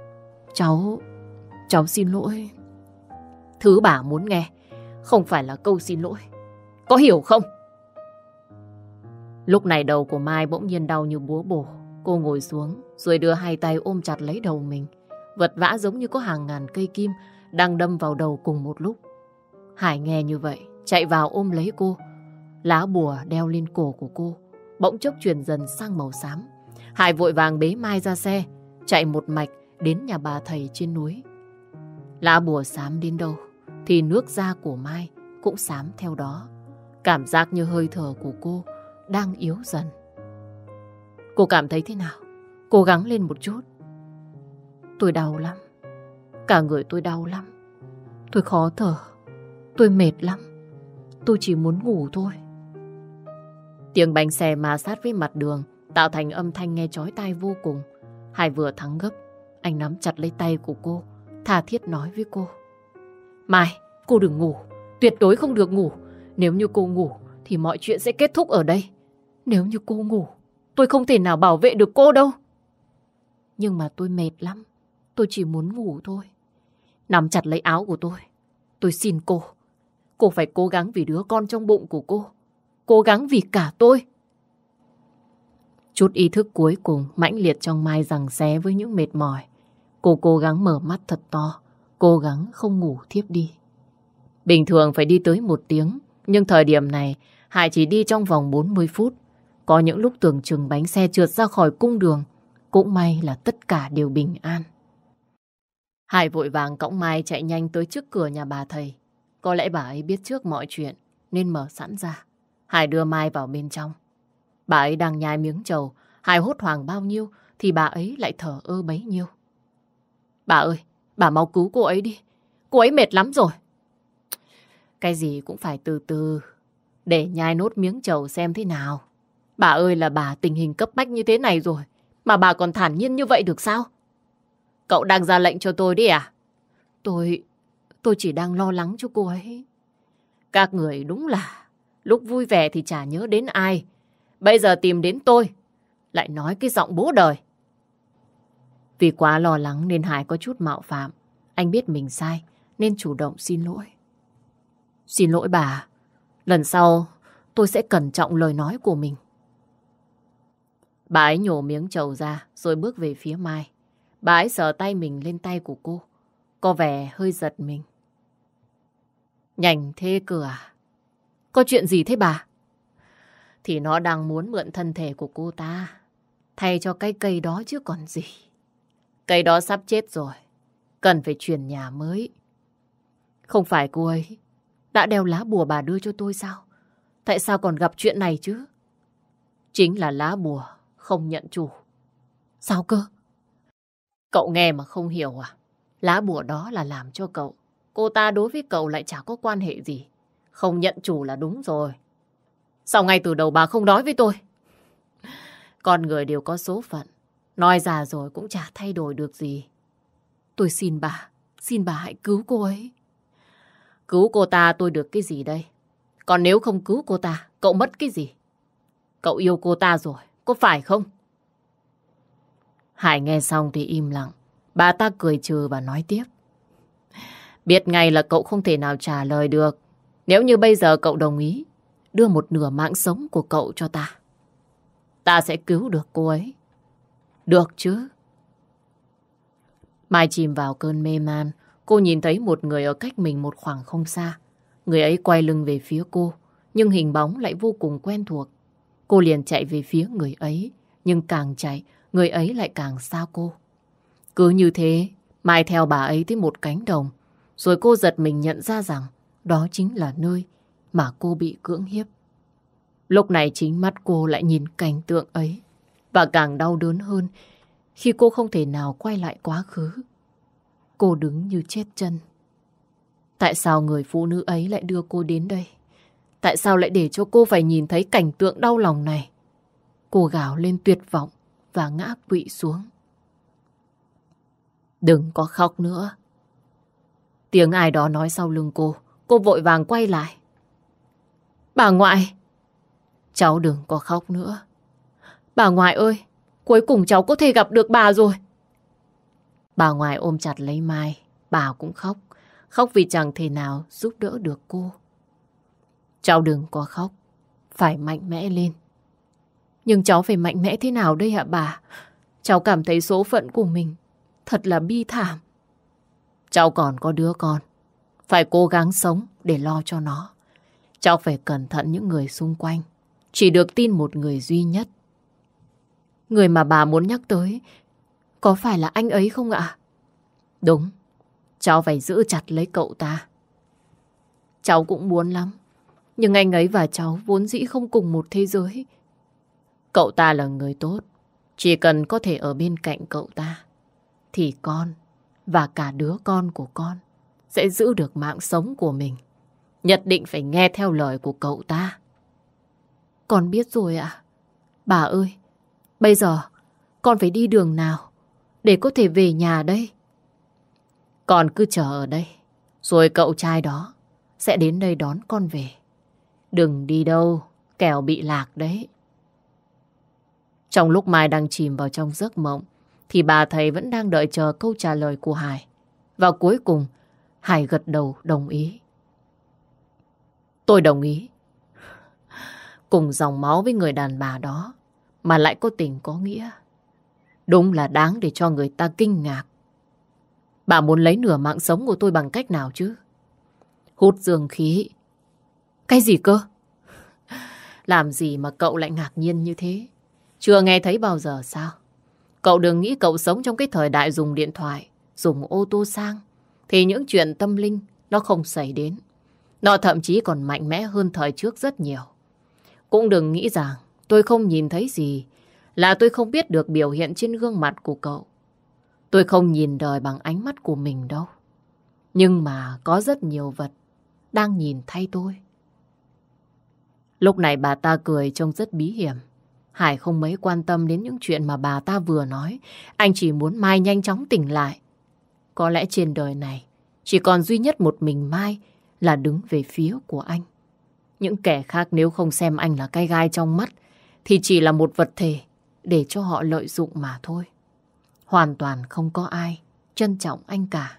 Cháu xin lỗi. Thứ bà muốn nghe không phải là câu xin lỗi, có hiểu không? Lúc này đầu của Mai bỗng nhiên đau như búa bổ. Cô ngồi xuống rồi đưa hai tay ôm chặt lấy đầu mình. Vật vã giống như có hàng ngàn cây kim đang đâm vào đầu cùng một lúc. Hải nghe như vậy chạy vào ôm lấy cô. Lá bùa đeo lên cổ của cô bỗng chốc chuyển dần sang màu xám. Hải vội vàng bế Mai ra xe, chạy một mạch đến nhà bà thầy trên núi. Lá bùa xám đến đâu thì nước da của Mai cũng xám theo đó. Cảm giác như hơi thở của cô đang yếu dần. Cô cảm thấy thế nào? Cố gắng lên một chút. Tôi đau lắm. Cả người tôi đau lắm. Tôi khó thở. Tôi mệt lắm. Tôi chỉ muốn ngủ thôi. Tiếng bánh xe ma sát với mặt đường tạo thành âm thanh nghe chói tai vô cùng. Hải vừa thắng gấp, anh nắm chặt lấy tay của cô, tha thiết nói với cô. Mai, cô đừng ngủ. Tuyệt đối không được ngủ. Nếu như cô ngủ thì mọi chuyện sẽ kết thúc ở đây. Nếu như cô ngủ, tôi không thể nào bảo vệ được cô đâu. Nhưng mà tôi mệt lắm. Tôi chỉ muốn ngủ thôi. Nắm chặt lấy áo của tôi. Tôi xin cô. Cô phải cố gắng vì đứa con trong bụng của cô. Cố gắng vì cả tôi. Chút ý thức cuối cùng mãnh liệt trong Mai giằng xé với những mệt mỏi. Cô cố gắng mở mắt thật to. Cố gắng không ngủ thiếp đi. Bình thường phải đi tới 1 tiếng. Nhưng thời điểm này Hải chỉ đi trong vòng 40 phút. Có những lúc tưởng chừng bánh xe trượt ra khỏi cung đường. Cũng may là tất cả đều bình an. Hải vội vàng cõng Mai chạy nhanh tới trước cửa nhà bà thầy. Có lẽ bà ấy biết trước mọi chuyện nên mở sẵn ra. Hải đưa Mai vào bên trong. Bà ấy đang nhai miếng trầu. Hải hốt hoảng bao nhiêu thì bà ấy lại thở ơ bấy nhiêu. Bà ơi, bà mau cứu cô ấy đi. Cô ấy mệt lắm rồi. Cái gì cũng phải từ từ. Để nhai nốt miếng trầu xem thế nào. Bà ơi, là bà tình hình cấp bách như thế này rồi mà bà còn thản nhiên như vậy được sao? Cậu đang ra lệnh cho tôi đi à? Tôi chỉ đang lo lắng cho cô ấy. Các người đúng là Lúc vui vẻ thì chả nhớ đến ai. Bây giờ tìm đến tôi, lại nói cái giọng bố đời. Vì quá lo lắng nên Hải có chút mạo phạm. Anh biết mình sai nên chủ động xin lỗi. Xin lỗi bà, lần sau tôi sẽ cẩn trọng lời nói của mình. Bà ấy nhổ miếng trầu ra rồi bước về phía Mai. Bà ấy sờ tay mình lên tay của cô. Có vẻ hơi giật mình. Nhanh thế cơ à? Có chuyện gì thế bà? Thì nó đang muốn mượn thân thể của cô ta thay cho cái cây đó chứ còn gì. Cây đó sắp chết rồi, cần phải chuyển nhà mới. Không phải cô ấy đã đeo lá bùa bà đưa cho tôi sao? Tại sao còn gặp chuyện này chứ? Chính là lá bùa không nhận chủ. Sao cơ? Cậu nghe mà không hiểu à? Lá bùa đó là làm cho cậu. Cô ta đối với cậu lại chả có quan hệ gì. Không nhận chủ là đúng rồi. Sao ngay từ đầu bà không nói với tôi? Con người đều có số phận. Nói ra rồi cũng chả thay đổi được gì. Tôi xin bà hãy cứu cô ấy. Cứu cô ta tôi được cái gì đây? Còn nếu không cứu cô ta, cậu mất cái gì? Cậu yêu cô ta rồi, có phải không? Hải nghe xong thì im lặng. Bà ta cười trừ và nói tiếp. Biết ngay là cậu không thể nào trả lời được. Nếu như bây giờ cậu đồng ý đưa một nửa mạng sống của cậu cho ta, ta sẽ cứu được cô ấy. Được chứ? Mai chìm vào cơn mê man. Cô nhìn thấy một người ở cách mình một khoảng không xa. Người ấy quay lưng về phía cô, nhưng hình bóng lại vô cùng quen thuộc. Cô liền chạy về phía người ấy, nhưng càng chạy, người ấy lại càng xa cô. Cứ như thế, Mai theo bà ấy tới một cánh đồng, rồi cô giật mình nhận ra rằng đó chính là nơi mà cô bị cưỡng hiếp. Lúc này chính mắt cô lại nhìn cảnh tượng ấy, và càng đau đớn hơn khi cô không thể nào quay lại quá khứ. Cô đứng như chết chân. Tại sao người phụ nữ ấy lại đưa cô đến đây? Tại sao lại để cho cô phải nhìn thấy cảnh tượng đau lòng này? Cô gào lên tuyệt vọng và ngã quỵ xuống. Đừng có khóc nữa. Tiếng ai đó nói sau lưng cô. Cô vội vàng quay lại. Bà ngoại! Cháu đừng có khóc nữa. Bà ngoại ơi! Cuối cùng cháu có thể gặp được bà rồi. Bà ngoại ôm chặt lấy Mai. Bà cũng khóc. Khóc vì chẳng thể nào giúp đỡ được cô. Cháu đừng có khóc. Phải mạnh mẽ lên. Nhưng cháu phải mạnh mẽ thế nào đây hả bà? Cháu cảm thấy số phận của mình thật là bi thảm. Cháu còn có đứa con. Phải cố gắng sống để lo cho nó. Cháu phải cẩn thận những người xung quanh. Chỉ được tin một người duy nhất. Người mà bà muốn nhắc tới có phải là anh ấy không ạ? Đúng. Cháu phải giữ chặt lấy cậu ta. Cháu cũng muốn lắm. Nhưng anh ấy và cháu vốn dĩ không cùng một thế giới. Cậu ta là người tốt. Chỉ cần có thể ở bên cạnh cậu ta thì con và cả đứa con của con sẽ giữ được mạng sống của mình. Nhất định phải nghe theo lời của cậu ta. Con biết rồi ạ. Bà ơi, bây giờ con phải đi đường nào để có thể về nhà đây? Con cứ chờ ở đây, rồi cậu trai đó sẽ đến đây đón con về. Đừng đi đâu, kẻo bị lạc đấy. Trong lúc Mai đang chìm vào trong giấc mộng, thì bà thầy vẫn đang đợi chờ câu trả lời của Hải. Và cuối cùng, Hải gật đầu đồng ý. Tôi đồng ý. Cùng dòng máu với người đàn bà đó, mà lại có tình có nghĩa. Đúng là đáng để cho người ta kinh ngạc. Bà muốn lấy nửa mạng sống của tôi bằng cách nào chứ? Hút dương khí. Cái gì cơ? Làm gì mà cậu lại ngạc nhiên như thế? Chưa nghe thấy bao giờ sao? Cậu đừng nghĩ cậu sống trong cái thời đại dùng điện thoại, dùng ô tô sang, thì những chuyện tâm linh nó không xảy đến. Nó thậm chí còn mạnh mẽ hơn thời trước rất nhiều. Cũng đừng nghĩ rằng tôi không nhìn thấy gì, là tôi không biết được biểu hiện trên gương mặt của cậu. Tôi không nhìn đời bằng ánh mắt của mình đâu. Nhưng mà có rất nhiều vật đang nhìn thay tôi. Lúc này bà ta cười trông rất bí hiểm. Hải không mấy quan tâm đến những chuyện mà bà ta vừa nói. Anh chỉ muốn Mai nhanh chóng tỉnh lại. Có lẽ trên đời này chỉ còn duy nhất một mình Mai là đứng về phía của anh. Những kẻ khác nếu không xem anh là cái gai trong mắt thì chỉ là một vật thể để cho họ lợi dụng mà thôi. Hoàn toàn không có ai trân trọng anh cả.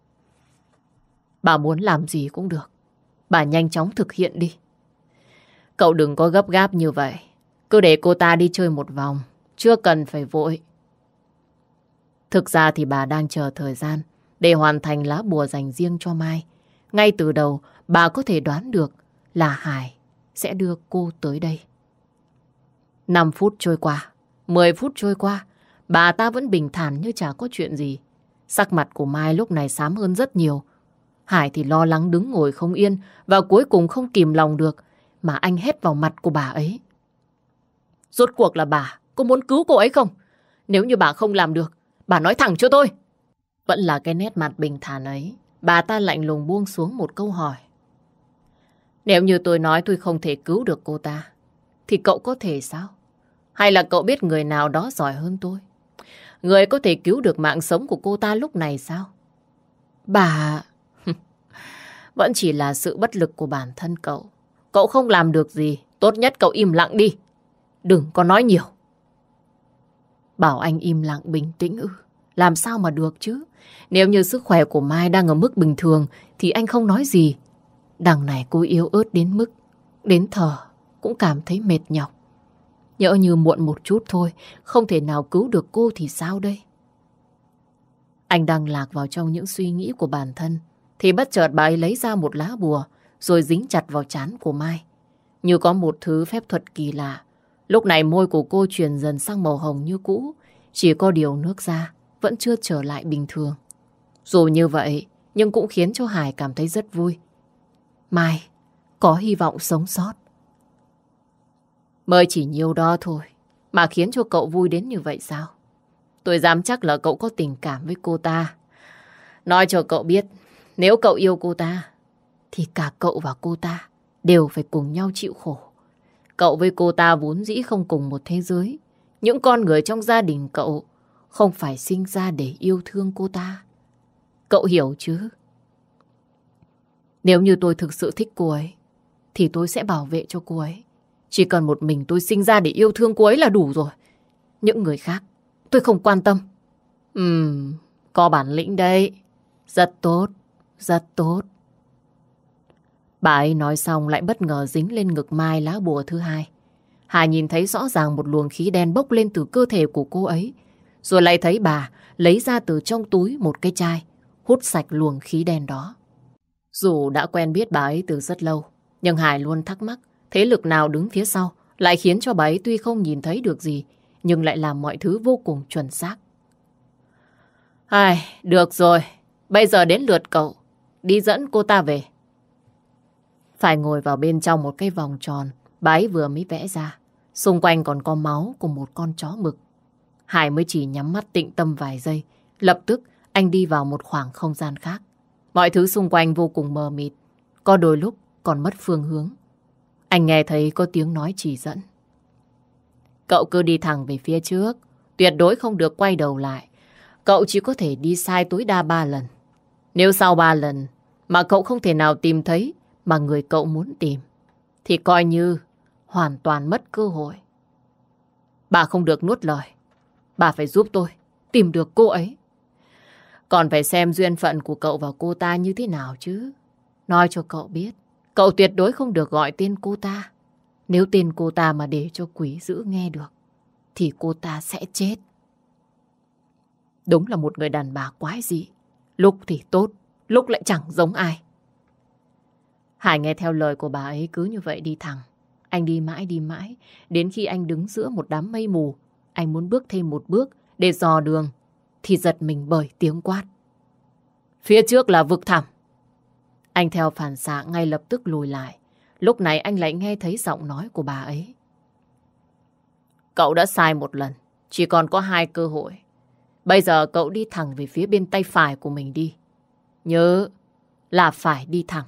Bà muốn làm gì cũng được. Bà nhanh chóng thực hiện đi. Cậu đừng có gấp gáp như vậy. Cứ để cô ta đi chơi một vòng. Chưa cần phải vội. Thực ra thì bà đang chờ thời gian để hoàn thành lá bùa dành riêng cho Mai. Ngay từ đầu bà có thể đoán được là Hải sẽ đưa cô tới đây. 5 phút trôi qua, 10 phút trôi qua, bà ta vẫn bình thản như chả có chuyện gì. Sắc mặt của Mai lúc này xám hơn rất nhiều. Hải thì lo lắng đứng ngồi không yên và cuối cùng không kìm lòng được mà anh hét vào mặt của bà ấy. Rốt cuộc là bà có muốn cứu cô ấy không? Nếu như bà không làm được, bà nói thẳng cho tôi. Vẫn là cái nét mặt bình thản ấy, bà ta lạnh lùng buông xuống một câu hỏi. Nếu như tôi nói tôi không thể cứu được cô ta, thì cậu có thể sao? Hay là cậu biết người nào đó giỏi hơn tôi? Người có thể cứu được mạng sống của cô ta lúc này sao? Bà... Vẫn chỉ là sự bất lực của bản thân cậu. Cậu không làm được gì, tốt nhất cậu im lặng đi. Đừng có nói nhiều. Bảo anh im lặng bình tĩnh ư? Làm sao mà được chứ? Nếu như sức khỏe của Mai đang ở mức bình thường thì anh không nói gì. Đằng này cô yếu ớt đến mức đến thở cũng cảm thấy mệt nhọc. Nhỡ như muộn một chút thôi, không thể nào cứu được cô thì sao đây? Anh đang lạc vào trong những suy nghĩ của bản thân thì bất chợt bà ấy lấy ra một lá bùa rồi dính chặt vào trán của Mai. Như có một thứ phép thuật kỳ lạ. Lúc này môi của cô chuyển dần sang màu hồng như cũ, chỉ có điều nước da vẫn chưa trở lại bình thường. Dù như vậy, nhưng cũng khiến cho Hải cảm thấy rất vui. Mai có hy vọng sống sót. Mới chỉ nhiêu đó thôi mà khiến cho cậu vui đến như vậy sao? Tôi dám chắc là cậu có tình cảm với cô ta. Nói cho cậu biết, nếu cậu yêu cô ta thì cả cậu và cô ta đều phải cùng nhau chịu khổ. Cậu với cô ta vốn dĩ không cùng một thế giới. Những con người trong gia đình cậu không phải sinh ra để yêu thương cô ta. Cậu hiểu chứ? Nếu như tôi thực sự thích cô ấy thì tôi sẽ bảo vệ cho cô ấy. Chỉ cần một mình tôi sinh ra để yêu thương cô ấy là đủ rồi. Những người khác tôi không quan tâm. Có bản lĩnh đấy. Rất tốt, rất tốt. Bà ấy nói xong lại bất ngờ dính lên ngực Mai lá bùa thứ hai. Hà nhìn thấy rõ ràng một luồng khí đen bốc lên từ cơ thể của cô ấy. Rồi lại thấy bà lấy ra từ trong túi một cái chai, hút sạch luồng khí đen đó. Dù đã quen biết bà ấy từ rất lâu, nhưng Hải luôn thắc mắc thế lực nào đứng phía sau lại khiến cho bà ấy tuy không nhìn thấy được gì, nhưng lại làm mọi thứ vô cùng chuẩn xác. Được rồi, bây giờ đến lượt cậu, đi dẫn cô ta về. Phải ngồi vào bên trong một cái vòng tròn, bà ấy vừa mới vẽ ra. Xung quanh còn có máu của một con chó mực. Hải mới chỉ nhắm mắt tĩnh tâm vài giây. Lập tức anh đi vào một khoảng không gian khác. Mọi thứ xung quanh vô cùng mờ mịt. Có đôi lúc còn mất phương hướng. Anh nghe thấy có tiếng nói chỉ dẫn. Cậu cứ đi thẳng về phía trước. Tuyệt đối không được quay đầu lại. Cậu chỉ có thể đi sai tối đa 3 lần. Nếu sau 3 lần mà cậu không thể nào tìm thấy mà người cậu muốn tìm, thì coi như hoàn toàn mất cơ hội. Bà không được nuốt lời. Bà phải giúp tôi tìm được cô ấy. Còn phải xem duyên phận của cậu và cô ta như thế nào chứ. Nói cho cậu biết, cậu tuyệt đối không được gọi tên cô ta. Nếu tên cô ta mà để cho quỷ dữ nghe được, thì cô ta sẽ chết. Đúng là một người đàn bà quái dị. Lúc thì tốt, lúc lại chẳng giống ai. Hải nghe theo lời của bà ấy cứ như vậy đi thẳng. Anh đi mãi, đến khi anh đứng giữa một đám mây mù. Anh muốn bước thêm một bước để dò đường, thì giật mình bởi tiếng quát. Phía trước là vực thẳm. Anh theo phản xạ ngay lập tức lùi lại. Lúc này anh lại nghe thấy giọng nói của bà ấy. Cậu đã sai một lần, chỉ còn có 2 cơ hội. Bây giờ cậu đi thẳng về phía bên tay phải của mình đi. Nhớ là phải đi thẳng.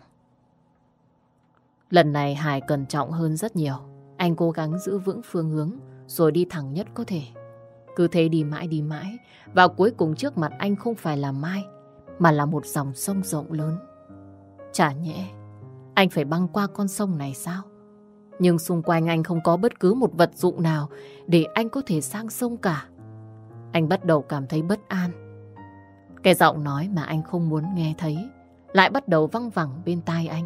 Lần này Hải cẩn trọng hơn rất nhiều. Anh cố gắng giữ vững phương hướng rồi đi thẳng nhất có thể. Cứ thế đi mãi. Và cuối cùng trước mặt anh không phải là Mai, mà là một dòng sông rộng lớn. Chả nhẽ anh phải băng qua con sông này sao? Nhưng xung quanh anh không có bất cứ một vật dụng nào để anh có thể sang sông cả. Anh bắt đầu cảm thấy bất an. Cái giọng nói mà anh không muốn nghe thấy lại bắt đầu văng vẳng bên tai anh.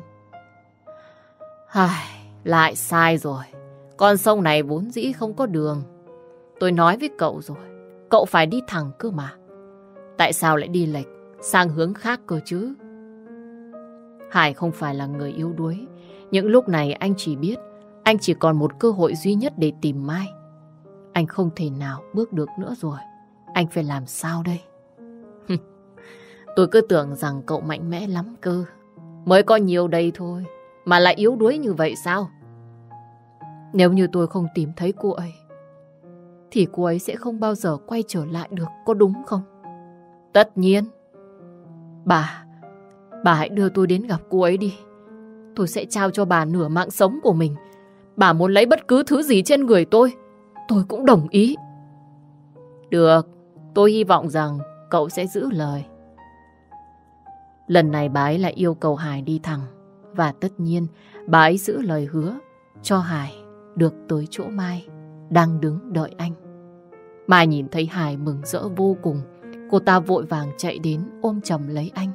Lại sai rồi. Con sông này vốn dĩ không có đường. Tôi nói với cậu rồi, cậu phải đi thẳng cơ mà. Tại sao lại đi lệch sang hướng khác cơ chứ? Hải không phải là người yếu đuối. Những lúc này anh chỉ biết anh chỉ còn một cơ hội duy nhất để tìm Mai. Anh không thể nào bước được nữa rồi. Anh phải làm sao đây? Tôi cứ tưởng rằng cậu mạnh mẽ lắm cơ. Mới có nhiều đây thôi mà lại yếu đuối như vậy sao? Nếu như tôi không tìm thấy cô ấy thì cô ấy sẽ không bao giờ quay trở lại được, có đúng không? Tất nhiên. Bà hãy đưa tôi đến gặp cô ấy đi. Tôi sẽ trao cho bà nửa mạng sống của mình. Bà muốn lấy bất cứ thứ gì trên người tôi cũng đồng ý. Được, tôi hy vọng rằng cậu sẽ giữ lời. Lần này bà ấy lại yêu cầu Hải đi thẳng. Và tất nhiên bà ấy giữ lời hứa cho Hải được tới chỗ Mai đang đứng đợi anh. Mai nhìn thấy Hải mừng rỡ vô cùng. Cô ta vội vàng chạy đến ôm chầm lấy anh.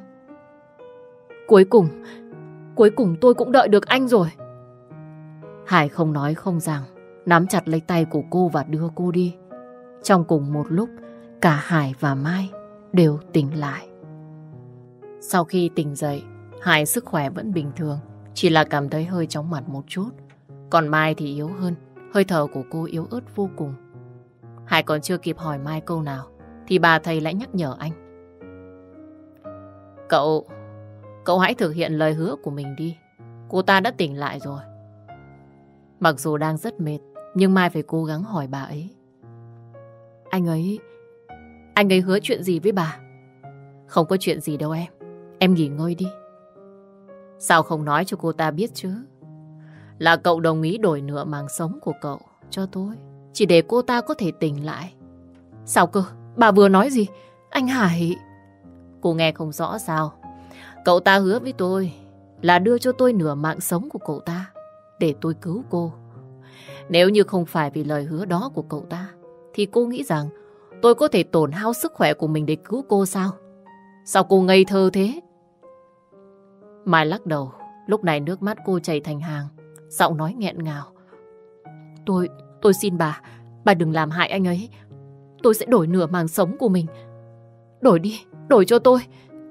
Cuối cùng tôi cũng đợi được anh rồi. Hải không nói không rằng, nắm chặt lấy tay của cô và đưa cô đi. Trong cùng một lúc, cả Hải và Mai đều tỉnh lại. Sau khi tỉnh dậy, Hải sức khỏe vẫn bình thường, chỉ là cảm thấy hơi chóng mặt một chút. Còn Mai thì yếu hơn, hơi thở của cô yếu ớt vô cùng. Hải còn chưa kịp hỏi Mai câu nào thì bà thầy lại nhắc nhở anh. Cậu hãy thực hiện lời hứa của mình đi. Cô ta đã tỉnh lại rồi. Mặc dù đang rất mệt, nhưng Mai phải cố gắng hỏi bà ấy. Anh ấy hứa chuyện gì với bà? Không có chuyện gì đâu em. Em nghỉ ngơi đi. Sao không nói cho cô ta biết chứ? Là cậu đồng ý đổi nửa mạng sống của cậu cho tôi, chỉ để cô ta có thể tỉnh lại. Sao cơ? Bà vừa nói gì? Anh Hải... Cô nghe không rõ sao? Cậu ta hứa với tôi là đưa cho tôi nửa mạng sống của cậu ta để tôi cứu cô. Nếu như không phải vì lời hứa đó của cậu ta thì cô nghĩ rằng tôi có thể tổn hao sức khỏe của mình để cứu cô sao? Sao cô ngây thơ thế? Mai lắc đầu. Lúc này nước mắt cô chảy thành hàng, giọng nói nghẹn ngào. Tôi xin bà đừng làm hại anh ấy. Tôi sẽ đổi nửa mạng sống của mình. Đổi đi, đổi cho tôi.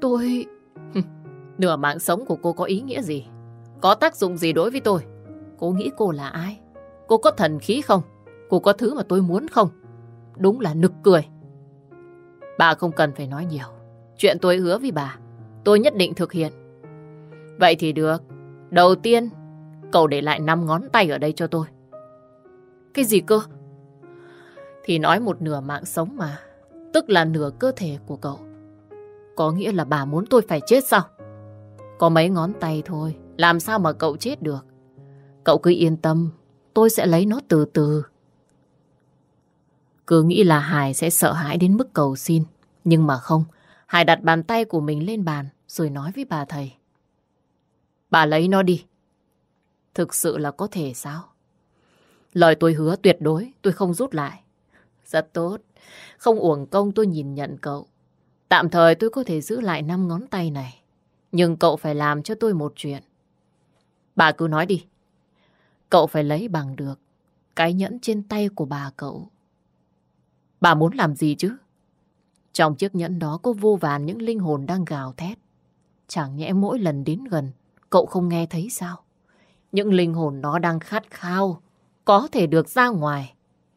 Nửa mạng sống của cô có ý nghĩa gì? Có tác dụng gì đối với tôi? Cô nghĩ cô là ai? Cô có thần khí không? Cô có thứ mà tôi muốn không? Đúng là nực cười. Bà không cần phải nói nhiều. Chuyện tôi hứa với bà, tôi nhất định thực hiện. Vậy thì được. Đầu tiên, cậu để lại 5 ngón tay ở đây cho tôi. Cái gì cơ? Thì nói một nửa mạng sống mà. Tức là nửa cơ thể của cậu. Có nghĩa là bà muốn tôi phải chết sao? Có mấy ngón tay thôi, làm sao mà cậu chết được? Cậu cứ yên tâm, tôi sẽ lấy nó từ từ. Cứ nghĩ là Hải sẽ sợ hãi đến mức cầu xin. Nhưng mà không, Hải đặt bàn tay của mình lên bàn rồi nói với bà thầy. Bà lấy nó đi. Thực sự là có thể sao? Lời tôi hứa tuyệt đối tôi không rút lại. Rất tốt, không uổng công tôi nhìn nhận cậu. Tạm thời tôi có thể giữ lại 5 ngón tay này. Nhưng cậu phải làm cho tôi một chuyện. Bà cứ nói đi. Cậu phải lấy bằng được cái nhẫn trên tay của bà cậu. Bà muốn làm gì chứ? Trong chiếc nhẫn đó có vô vàn những linh hồn đang gào thét. Chẳng nhẽ mỗi lần đến gần cậu không nghe thấy sao? Những linh hồn đó đang khát khao có thể được ra ngoài.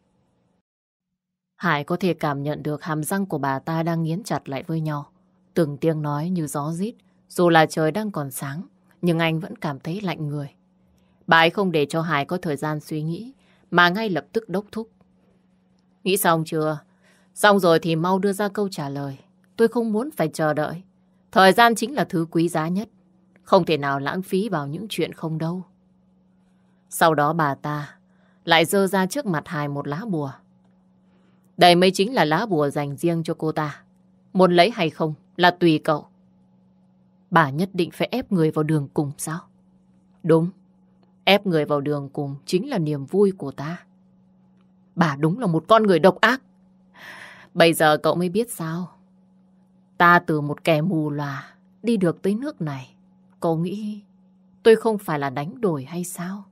Hải có thể cảm nhận được hàm răng của bà ta đang nghiến chặt lại với nhau. Từng tiếng nói như gió rít. Dù là trời đang còn sáng, nhưng anh vẫn cảm thấy lạnh người. Bà ấy không để cho Hải có thời gian suy nghĩ, mà ngay lập tức đốc thúc. Nghĩ xong chưa? Xong rồi thì mau đưa ra câu trả lời. Tôi không muốn phải chờ đợi. Thời gian chính là thứ quý giá nhất. Không thể nào lãng phí vào những chuyện không đâu. Sau đó bà ta lại giơ ra trước mặt Hải một lá bùa. Đây mới chính là lá bùa dành riêng cho cô ta. Muốn lấy hay không là tùy cậu. Bà nhất định phải ép người vào đường cùng sao? Đúng, ép người vào đường cùng chính là niềm vui của ta. Bà đúng là một con người độc ác. Bây giờ cậu mới biết sao? Ta từ một kẻ mù lòa đi được tới nước này. Cậu nghĩ tôi không phải là đánh đổi hay sao?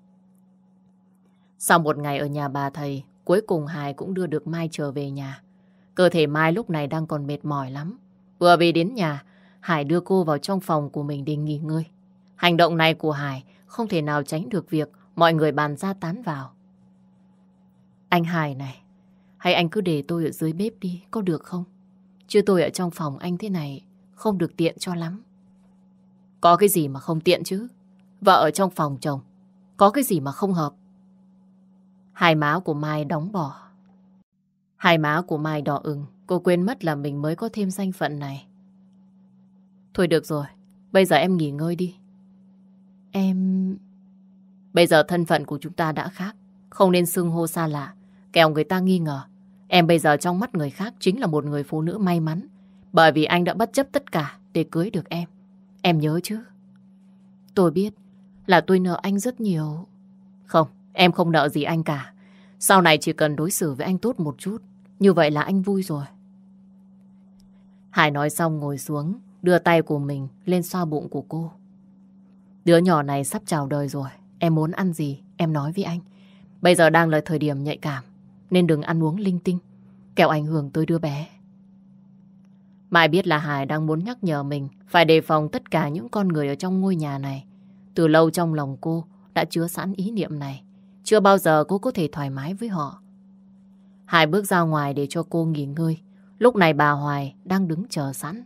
Sau một ngày ở nhà bà thầy, cuối cùng Hải cũng đưa được Mai trở về nhà. Cơ thể Mai lúc này đang còn mệt mỏi lắm. Vừa về đến nhà, Hải đưa cô vào trong phòng của mình để nghỉ ngơi. Hành động này của Hải không thể nào tránh được việc mọi người bàn ra tán vào. Anh Hải này, hay anh cứ để tôi ở dưới bếp đi, có được không? Chứ tôi ở trong phòng anh thế này không được tiện cho lắm. Có cái gì mà không tiện chứ? Vợ ở trong phòng chồng, có cái gì mà không hợp? Hai má của Mai đóng bỏ. Hai má của Mai đỏ ửng, cô quên mất là mình mới có thêm danh phận này. Thôi được rồi, bây giờ em nghỉ ngơi đi. Em... Bây giờ thân phận của chúng ta đã khác, không nên xưng hô xa lạ, kẻo người ta nghi ngờ. Em bây giờ trong mắt người khác chính là một người phụ nữ may mắn, bởi vì anh đã bất chấp tất cả để cưới được em. Em nhớ chứ? Tôi biết là tôi nợ anh rất nhiều. Không, em không nợ gì anh cả. Sau này chỉ cần đối xử với anh tốt một chút, như vậy là anh vui rồi. Hải nói xong ngồi xuống, đưa tay của mình lên xoa bụng của cô. Đứa nhỏ này sắp chào đời rồi. Em muốn ăn gì, em nói với anh. Bây giờ đang là thời điểm nhạy cảm, nên đừng ăn uống linh tinh, kẻo ảnh hưởng tới đứa bé. Mai biết là Hải đang muốn nhắc nhở mình phải đề phòng tất cả những con người ở trong ngôi nhà này. Từ lâu trong lòng cô đã chứa sẵn ý niệm này. Chưa bao giờ cô có thể thoải mái với họ. Hải bước ra ngoài để cho cô nghỉ ngơi. Lúc này bà Hoài đang đứng chờ sẵn.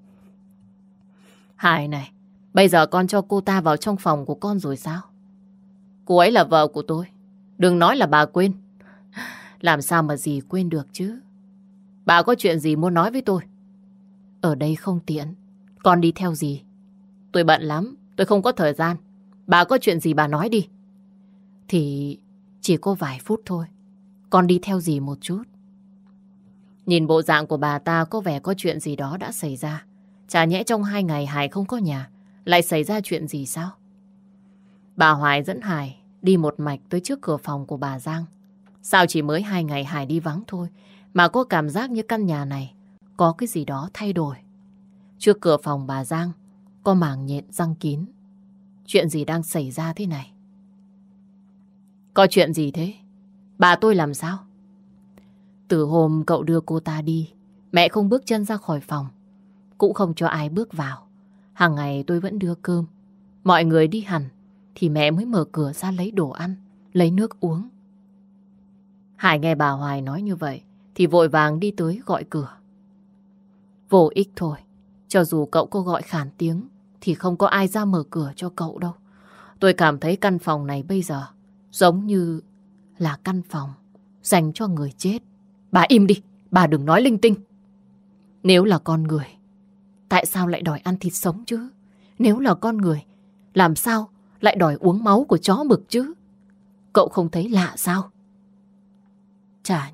Hải này, bây giờ con cho cô ta vào trong phòng của con rồi sao? Cô ấy là vợ của tôi. Đừng nói là bà quên. Làm sao mà dì quên được chứ? Bà có chuyện gì muốn nói với tôi? Ở đây không tiện. Con đi theo dì. Tôi bận lắm, tôi không có thời gian. Bà có chuyện gì bà nói đi. Thì chỉ có vài phút thôi. Con đi theo dì một chút. Nhìn bộ dạng của bà ta có vẻ có chuyện gì đó đã xảy ra. Chả nhẽ trong 2 ngày Hải không có nhà lại xảy ra chuyện gì sao? Bà Hoài dẫn Hải đi một mạch tới trước cửa phòng của bà Giang. Sao chỉ mới 2 ngày Hải đi vắng thôi mà có cảm giác như căn nhà này có cái gì đó thay đổi. Trước cửa phòng bà Giang có mảng nhện răng kín. Chuyện gì đang xảy ra thế này? Có chuyện gì thế? Bà tôi làm sao? Từ hôm cậu đưa cô ta đi, mẹ không bước chân ra khỏi phòng, cũng không cho ai bước vào. Hàng ngày tôi vẫn đưa cơm. Mọi người đi hẳn thì mẹ mới mở cửa ra lấy đồ ăn, lấy nước uống. Hải nghe bà Hoài nói như vậy thì vội vàng đi tới gọi cửa. Vô ích thôi. Cho dù cậu có gọi khản tiếng thì không có ai ra mở cửa cho cậu đâu. Tôi cảm thấy căn phòng này bây giờ giống như là căn phòng dành cho người chết. Bà im đi, bà đừng nói linh tinh. Nếu là con người, tại sao lại đòi ăn thịt sống chứ? Nếu là con người, làm sao lại đòi uống máu của chó mực chứ? Cậu không thấy lạ sao? Chả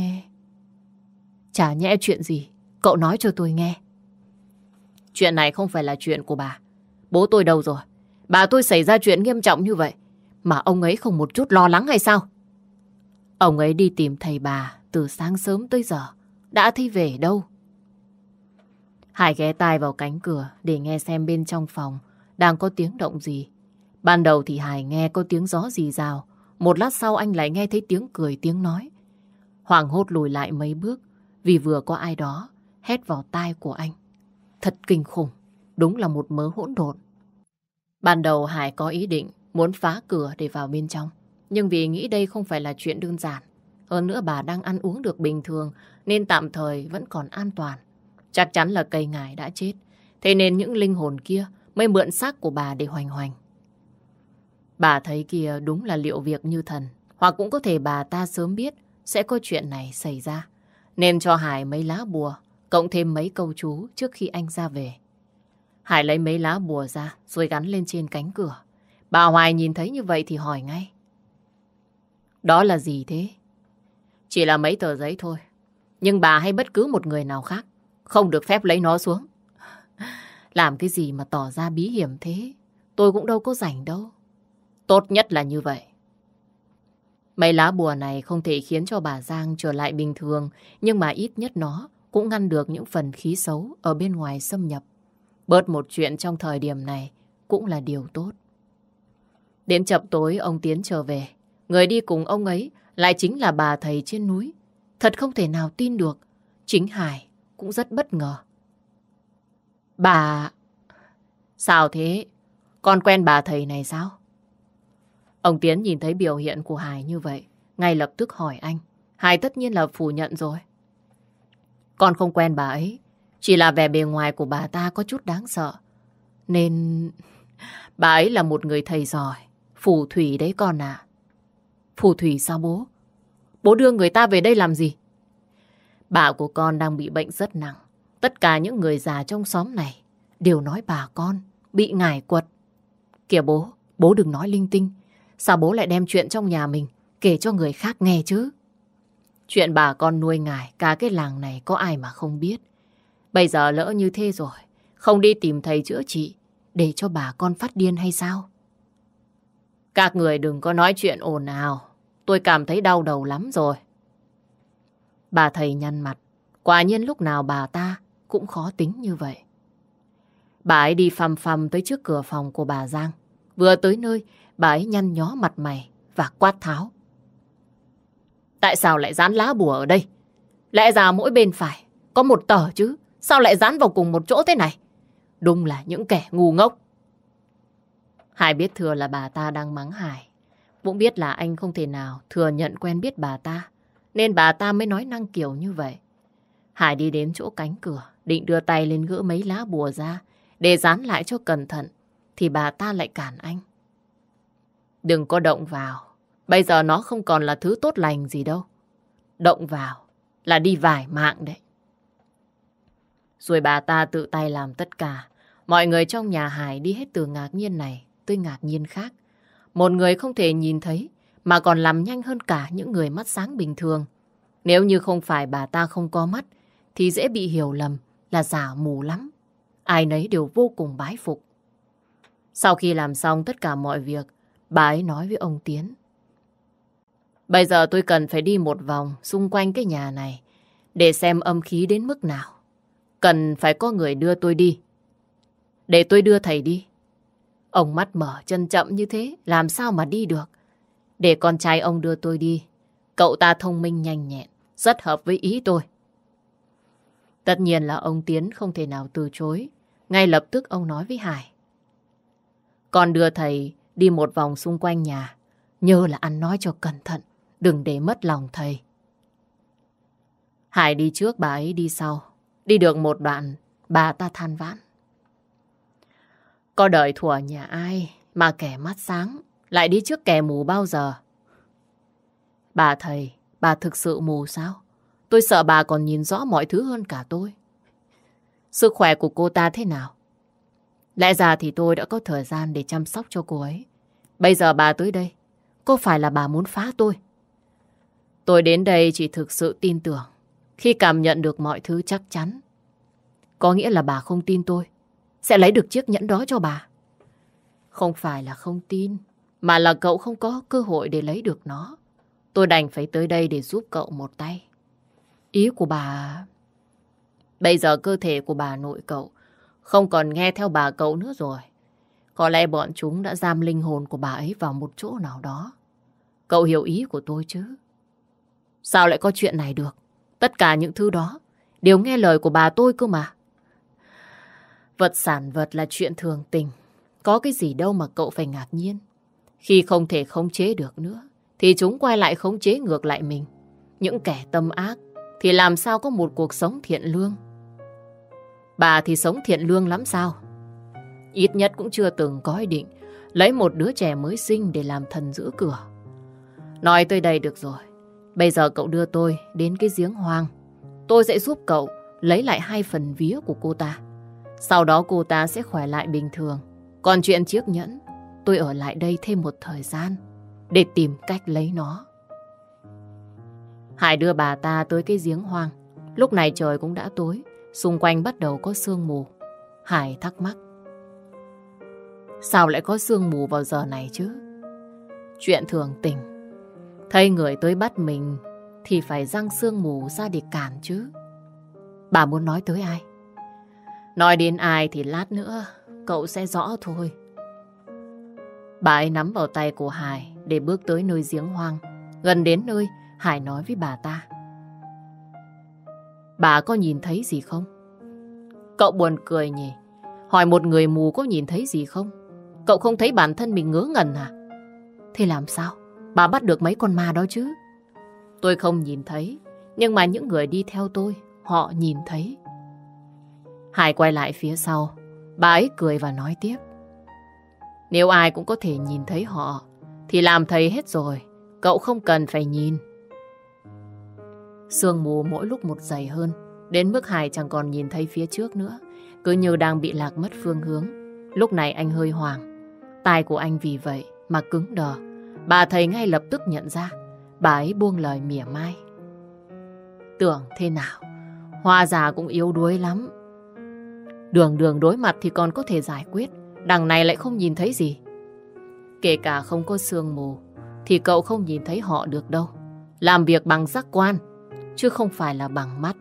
nhẽ chuyện gì? Cậu nói cho tôi nghe. Chuyện này không phải là chuyện của bà. Bố tôi đâu rồi? Bà tôi xảy ra chuyện nghiêm trọng như vậy mà ông ấy không một chút lo lắng hay sao? Ông ấy đi tìm thầy bà từ sáng sớm tới giờ, đã thấy về đâu. Hải ghé tai vào cánh cửa để nghe xem bên trong phòng đang có tiếng động gì. Ban đầu thì Hải nghe có tiếng gió rì rào. Một lát sau anh lại nghe thấy tiếng cười tiếng nói. Hoảng hốt lùi lại mấy bước vì vừa có ai đó hét vào tai của anh. Thật kinh khủng, đúng là một mớ hỗn độn. Ban đầu Hải có ý định muốn phá cửa để vào bên trong. Nhưng vì nghĩ đây không phải là chuyện đơn giản. Hơn nữa bà đang ăn uống được bình thường nên tạm thời vẫn còn an toàn. Chắc chắn là cây ngải đã chết. Thế nên những linh hồn kia mới mượn xác của bà để hoành hoành. Bà thấy kia đúng là liệu việc như thần. Hoặc cũng có thể bà ta sớm biết sẽ có chuyện này xảy ra. Nên cho Hải mấy lá bùa, cộng thêm mấy câu chú trước khi anh ra về. Hải lấy mấy lá bùa ra rồi gắn lên trên cánh cửa. Bà Hoài nhìn thấy như vậy thì hỏi ngay. Đó là gì thế? Chỉ là mấy tờ giấy thôi. Nhưng bà hay bất cứ một người nào khác không được phép lấy nó xuống. Làm cái gì mà tỏ ra bí hiểm thế? tôi cũng đâu có rảnh đâu. Tốt nhất là như vậy. Mấy lá bùa này không thể khiến cho bà Giang trở lại bình thường, nhưng mà ít nhất nó cũng ngăn được những phần khí xấu ở bên ngoài xâm nhập. Bớt một chuyện trong thời điểm này cũng là điều tốt. Đến chập tối ông Tiến trở về. Người đi cùng ông ấy lại chính là bà thầy trên núi. Thật không thể nào tin được. Chính Hải cũng rất bất ngờ. Bà... Sao thế? Con quen bà thầy này sao? Ông Tiến nhìn thấy biểu hiện của Hải như vậy, ngay lập tức hỏi anh. Hải tất nhiên là phủ nhận rồi. Con không quen bà ấy, chỉ là vẻ bề ngoài của bà ta có chút đáng sợ. Nên bà ấy là một người thầy giỏi, phù thủy đấy con à. Phù thủy sao bố? Bố đưa người ta về đây làm gì? Bà của con đang bị bệnh rất nặng. Tất cả những người già trong xóm này đều nói bà con bị ngải quật. Kìa bố đừng nói linh tinh. Sao bố lại đem chuyện trong nhà mình kể cho người khác nghe chứ? Chuyện bà con nuôi ngải cả cái làng này có ai mà không biết. Bây giờ lỡ như thế rồi, không đi tìm thầy chữa trị để cho bà con phát điên hay sao? Các người đừng có nói chuyện ồn ào. Tôi cảm thấy đau đầu lắm rồi. Bà thầy nhăn mặt. Quả nhiên lúc nào bà ta cũng khó tính như vậy. Bà ấy đi phăm phăm tới trước cửa phòng của bà Giang. Vừa tới nơi, bà ấy nhăn nhó mặt mày và quát tháo. Tại sao lại dán lá bùa ở đây? Lẽ ra mỗi bên phải có một tờ chứ. Sao lại dán vào cùng một chỗ thế này? Đúng là những kẻ ngu ngốc. Hải biết thừa là bà ta đang mắng Hải. Cũng biết là anh không thể nào thừa nhận quen biết bà ta, nên bà ta mới nói năng kiểu như vậy. Hải đi đến chỗ cánh cửa, định đưa tay lên gỡ mấy lá bùa ra để dán lại cho cẩn thận, thì bà ta lại cản anh. Đừng có động vào. Bây giờ nó không còn là thứ tốt lành gì đâu. Động vào là đi vài mạng đấy. Rồi bà ta tự tay làm tất cả. Mọi người trong nhà Hải đi hết từ ngạc nhiên này tới ngạc nhiên khác. Một người không thể nhìn thấy mà còn làm nhanh hơn cả những người mắt sáng bình thường. Nếu như không phải bà ta không có mắt thì dễ bị hiểu lầm là giả mù lắm. Ai nấy đều vô cùng bái phục. Sau khi làm xong tất cả mọi việc, bà ấy nói với ông Tiến. Bây giờ tôi cần phải đi một vòng xung quanh cái nhà này để xem âm khí đến mức nào. Cần phải có người đưa tôi đi. Để tôi đưa thầy đi. Ông mắt mở chân chậm như thế, làm sao mà đi được? Để con trai ông đưa tôi đi. Cậu ta thông minh nhanh nhẹn, rất hợp với ý tôi. Tất nhiên là ông Tiến không thể nào từ chối. Ngay lập tức ông nói với Hải. Con đưa thầy đi một vòng xung quanh nhà. Nhớ là ăn nói cho cẩn thận, đừng để mất lòng thầy. Hải đi trước, bà ấy đi sau. Đi được một đoạn, bà ta than vãn. Có đời thuở nhà ai mà kẻ mắt sáng lại đi trước kẻ mù bao giờ? Bà thầy, bà thực sự mù sao? Tôi sợ bà còn nhìn rõ mọi thứ hơn cả tôi. Sức khỏe của cô ta thế nào? Lẽ ra thì tôi đã có thời gian để chăm sóc cho cô ấy. Bây giờ bà tới đây, có phải là bà muốn phá tôi? Tôi đến đây chỉ thực sự tin tưởng khi cảm nhận được mọi thứ chắc chắn. Có nghĩa là bà không tin tôi sẽ lấy được chiếc nhẫn đó cho bà. Không phải là không tin, mà là cậu không có cơ hội để lấy được nó. Tôi đành phải tới đây để giúp cậu một tay. Ý của bà... Bây giờ cơ thể của bà nội cậu không còn nghe theo bà cậu nữa rồi. Có lẽ bọn chúng đã giam linh hồn của bà ấy vào một chỗ nào đó. Cậu hiểu ý của tôi chứ? Sao lại có chuyện này được? Tất cả những thứ đó đều nghe lời của bà tôi cơ mà. Vật sản vật là chuyện thường tình. Có cái gì đâu mà cậu phải ngạc nhiên. Khi không thể khống chế được nữa thì chúng quay lại khống chế ngược lại mình. Những kẻ tâm ác thì làm sao có một cuộc sống thiện lương? Bà thì sống thiện lương lắm sao? Ít nhất cũng chưa từng có ý định lấy một đứa trẻ mới sinh để làm thần giữ cửa. Nói tới đây được rồi. Bây giờ cậu đưa tôi đến cái giếng hoang. Tôi sẽ giúp cậu lấy lại 2 phần vía của cô ta. Sau đó cô ta sẽ khỏe lại bình thường. Còn chuyện chiếc nhẫn, tôi ở lại đây thêm một thời gian để tìm cách lấy nó. Hải đưa bà ta tới cái giếng hoang. Lúc này trời cũng đã tối, xung quanh bắt đầu có sương mù. Hải thắc mắc. Sao lại có sương mù vào giờ này chứ? Chuyện thường tình. Thấy người tới bắt mình thì phải giăng sương mù ra để cản chứ. Bà muốn nói tới ai? Nói đến ai thì lát nữa cậu sẽ rõ thôi. Bà ấy nắm vào tay của Hải để bước tới nơi giếng hoang. Gần đến nơi, Hải nói với bà ta. Bà có nhìn thấy gì không? Cậu buồn cười nhỉ? Hỏi một người mù có nhìn thấy gì không? Cậu không thấy bản thân mình ngớ ngẩn à? Thế làm sao bà bắt được mấy con ma đó chứ? Tôi không nhìn thấy, nhưng mà những người đi theo tôi, họ nhìn thấy. Hải quay lại phía sau, bà ấy cười và nói tiếp. Nếu ai cũng có thể nhìn thấy họ, thì làm thầy hết rồi, cậu không cần phải nhìn. Sương mù mỗi lúc một dày hơn, đến mức Hải chẳng còn nhìn thấy phía trước nữa, cứ như đang bị lạc mất phương hướng. Lúc này anh hơi hoảng, tai của anh vì vậy mà cứng đờ. Bà thầy ngay lập tức nhận ra, bà ấy buông lời mỉa mai. Tưởng thế nào, Hoa già cũng yếu đuối lắm. Đường đối mặt thì còn có thể giải quyết, đằng này lại không nhìn thấy gì. Kể cả không có sương mù thì cậu không nhìn thấy họ được đâu. Làm việc bằng giác quan, chứ không phải là bằng mắt.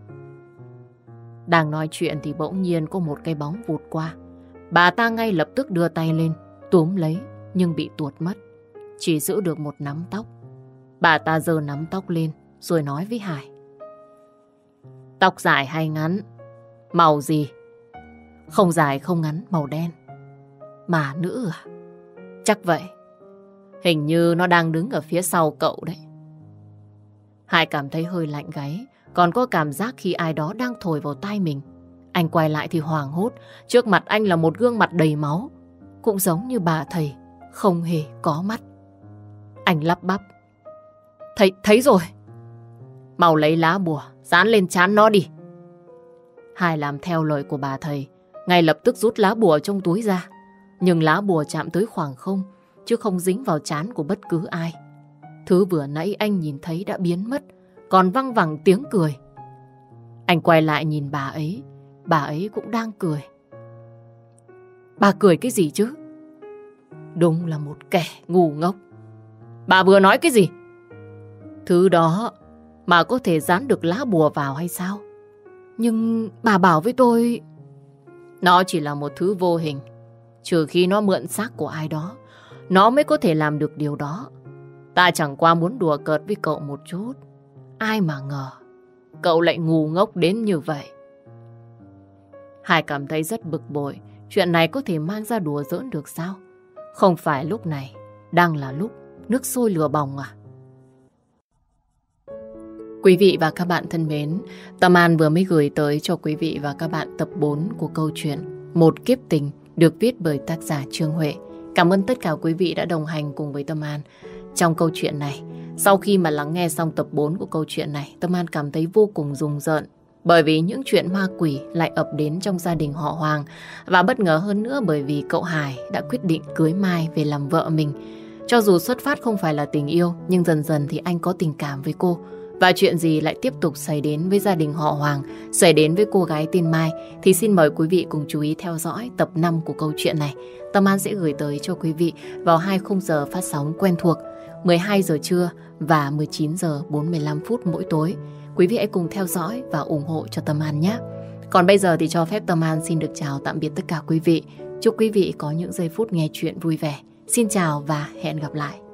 Đang nói chuyện thì bỗng nhiên có một cái bóng vụt qua. Bà ta ngay lập tức đưa tay lên, túm lấy, nhưng bị tuột mất. Chỉ giữ được một nắm tóc. Bà ta giơ nắm tóc lên, rồi nói với Hải. Tóc dài hay ngắn? Màu gì? Không dài không ngắn, màu đen. Mà nữ à? Chắc vậy. Hình như nó đang đứng ở phía sau cậu đấy. Hải cảm thấy hơi lạnh gáy, còn có cảm giác khi ai đó đang thổi vào tai mình. Anh quay lại thì hoảng hốt. Trước mặt anh là một gương mặt đầy máu, cũng giống như bà thầy, không hề có mắt. Anh lắp bắp. Thấy rồi. Mau lấy lá bùa, dán lên trán nó đi. Hải làm theo lời của bà thầy, ngay lập tức rút lá bùa trong túi ra. Nhưng lá bùa chạm tới khoảng không, chứ không dính vào trán của bất cứ ai. Thứ vừa nãy anh nhìn thấy đã biến mất, còn văng vẳng tiếng cười. Anh quay lại nhìn bà ấy cũng đang cười. Bà cười cái gì chứ? Đúng là một kẻ ngu ngốc. Bà vừa nói cái gì? Thứ đó mà có thể dán được lá bùa vào hay sao? Nhưng bà bảo với tôi, nó chỉ là một thứ vô hình. Trừ khi nó mượn xác của ai đó, nó mới có thể làm được điều đó. Ta chẳng qua muốn đùa cợt với cậu một chút. Ai mà ngờ cậu lại ngu ngốc đến như vậy. Hải cảm thấy rất bực bội. Chuyện này có thể mang ra đùa giỡn được sao? Không phải lúc này đang là lúc nước sôi lửa bỏng à? Quý vị và các bạn thân mến, Tâm An vừa mới gửi tới cho quý vị và các bạn tập 4 của câu chuyện Một Kiếp Tình được viết bởi tác giả Trương Huệ. Cảm ơn tất cả quý vị đã đồng hành cùng với Tâm An trong câu chuyện này. Sau khi mà lắng nghe xong tập 4 của câu chuyện này, Tâm An cảm thấy vô cùng rùng rợn, bởi vì những chuyện ma quỷ lại ập đến trong gia đình họ Hoàng. Và bất ngờ hơn nữa bởi vì cậu Hải đã quyết định cưới Mai về làm vợ mình. Cho dù xuất phát không phải là tình yêu, nhưng dần dần thì anh có tình cảm với cô. Và chuyện gì lại tiếp tục xảy đến với gia đình họ Hoàng, xảy đến với cô gái tên Mai, thì xin mời quý vị cùng chú ý theo dõi tập 5 của câu chuyện này. Tâm An sẽ gửi tới cho quý vị vào 2 khung giờ phát sóng quen thuộc, 12 giờ trưa và 19 giờ 45 phút mỗi tối. Quý vị hãy cùng theo dõi và ủng hộ cho Tâm An nhé. Còn bây giờ thì cho phép Tâm An xin được chào tạm biệt tất cả quý vị. Chúc quý vị có những giây phút nghe chuyện vui vẻ. Xin chào và hẹn gặp lại.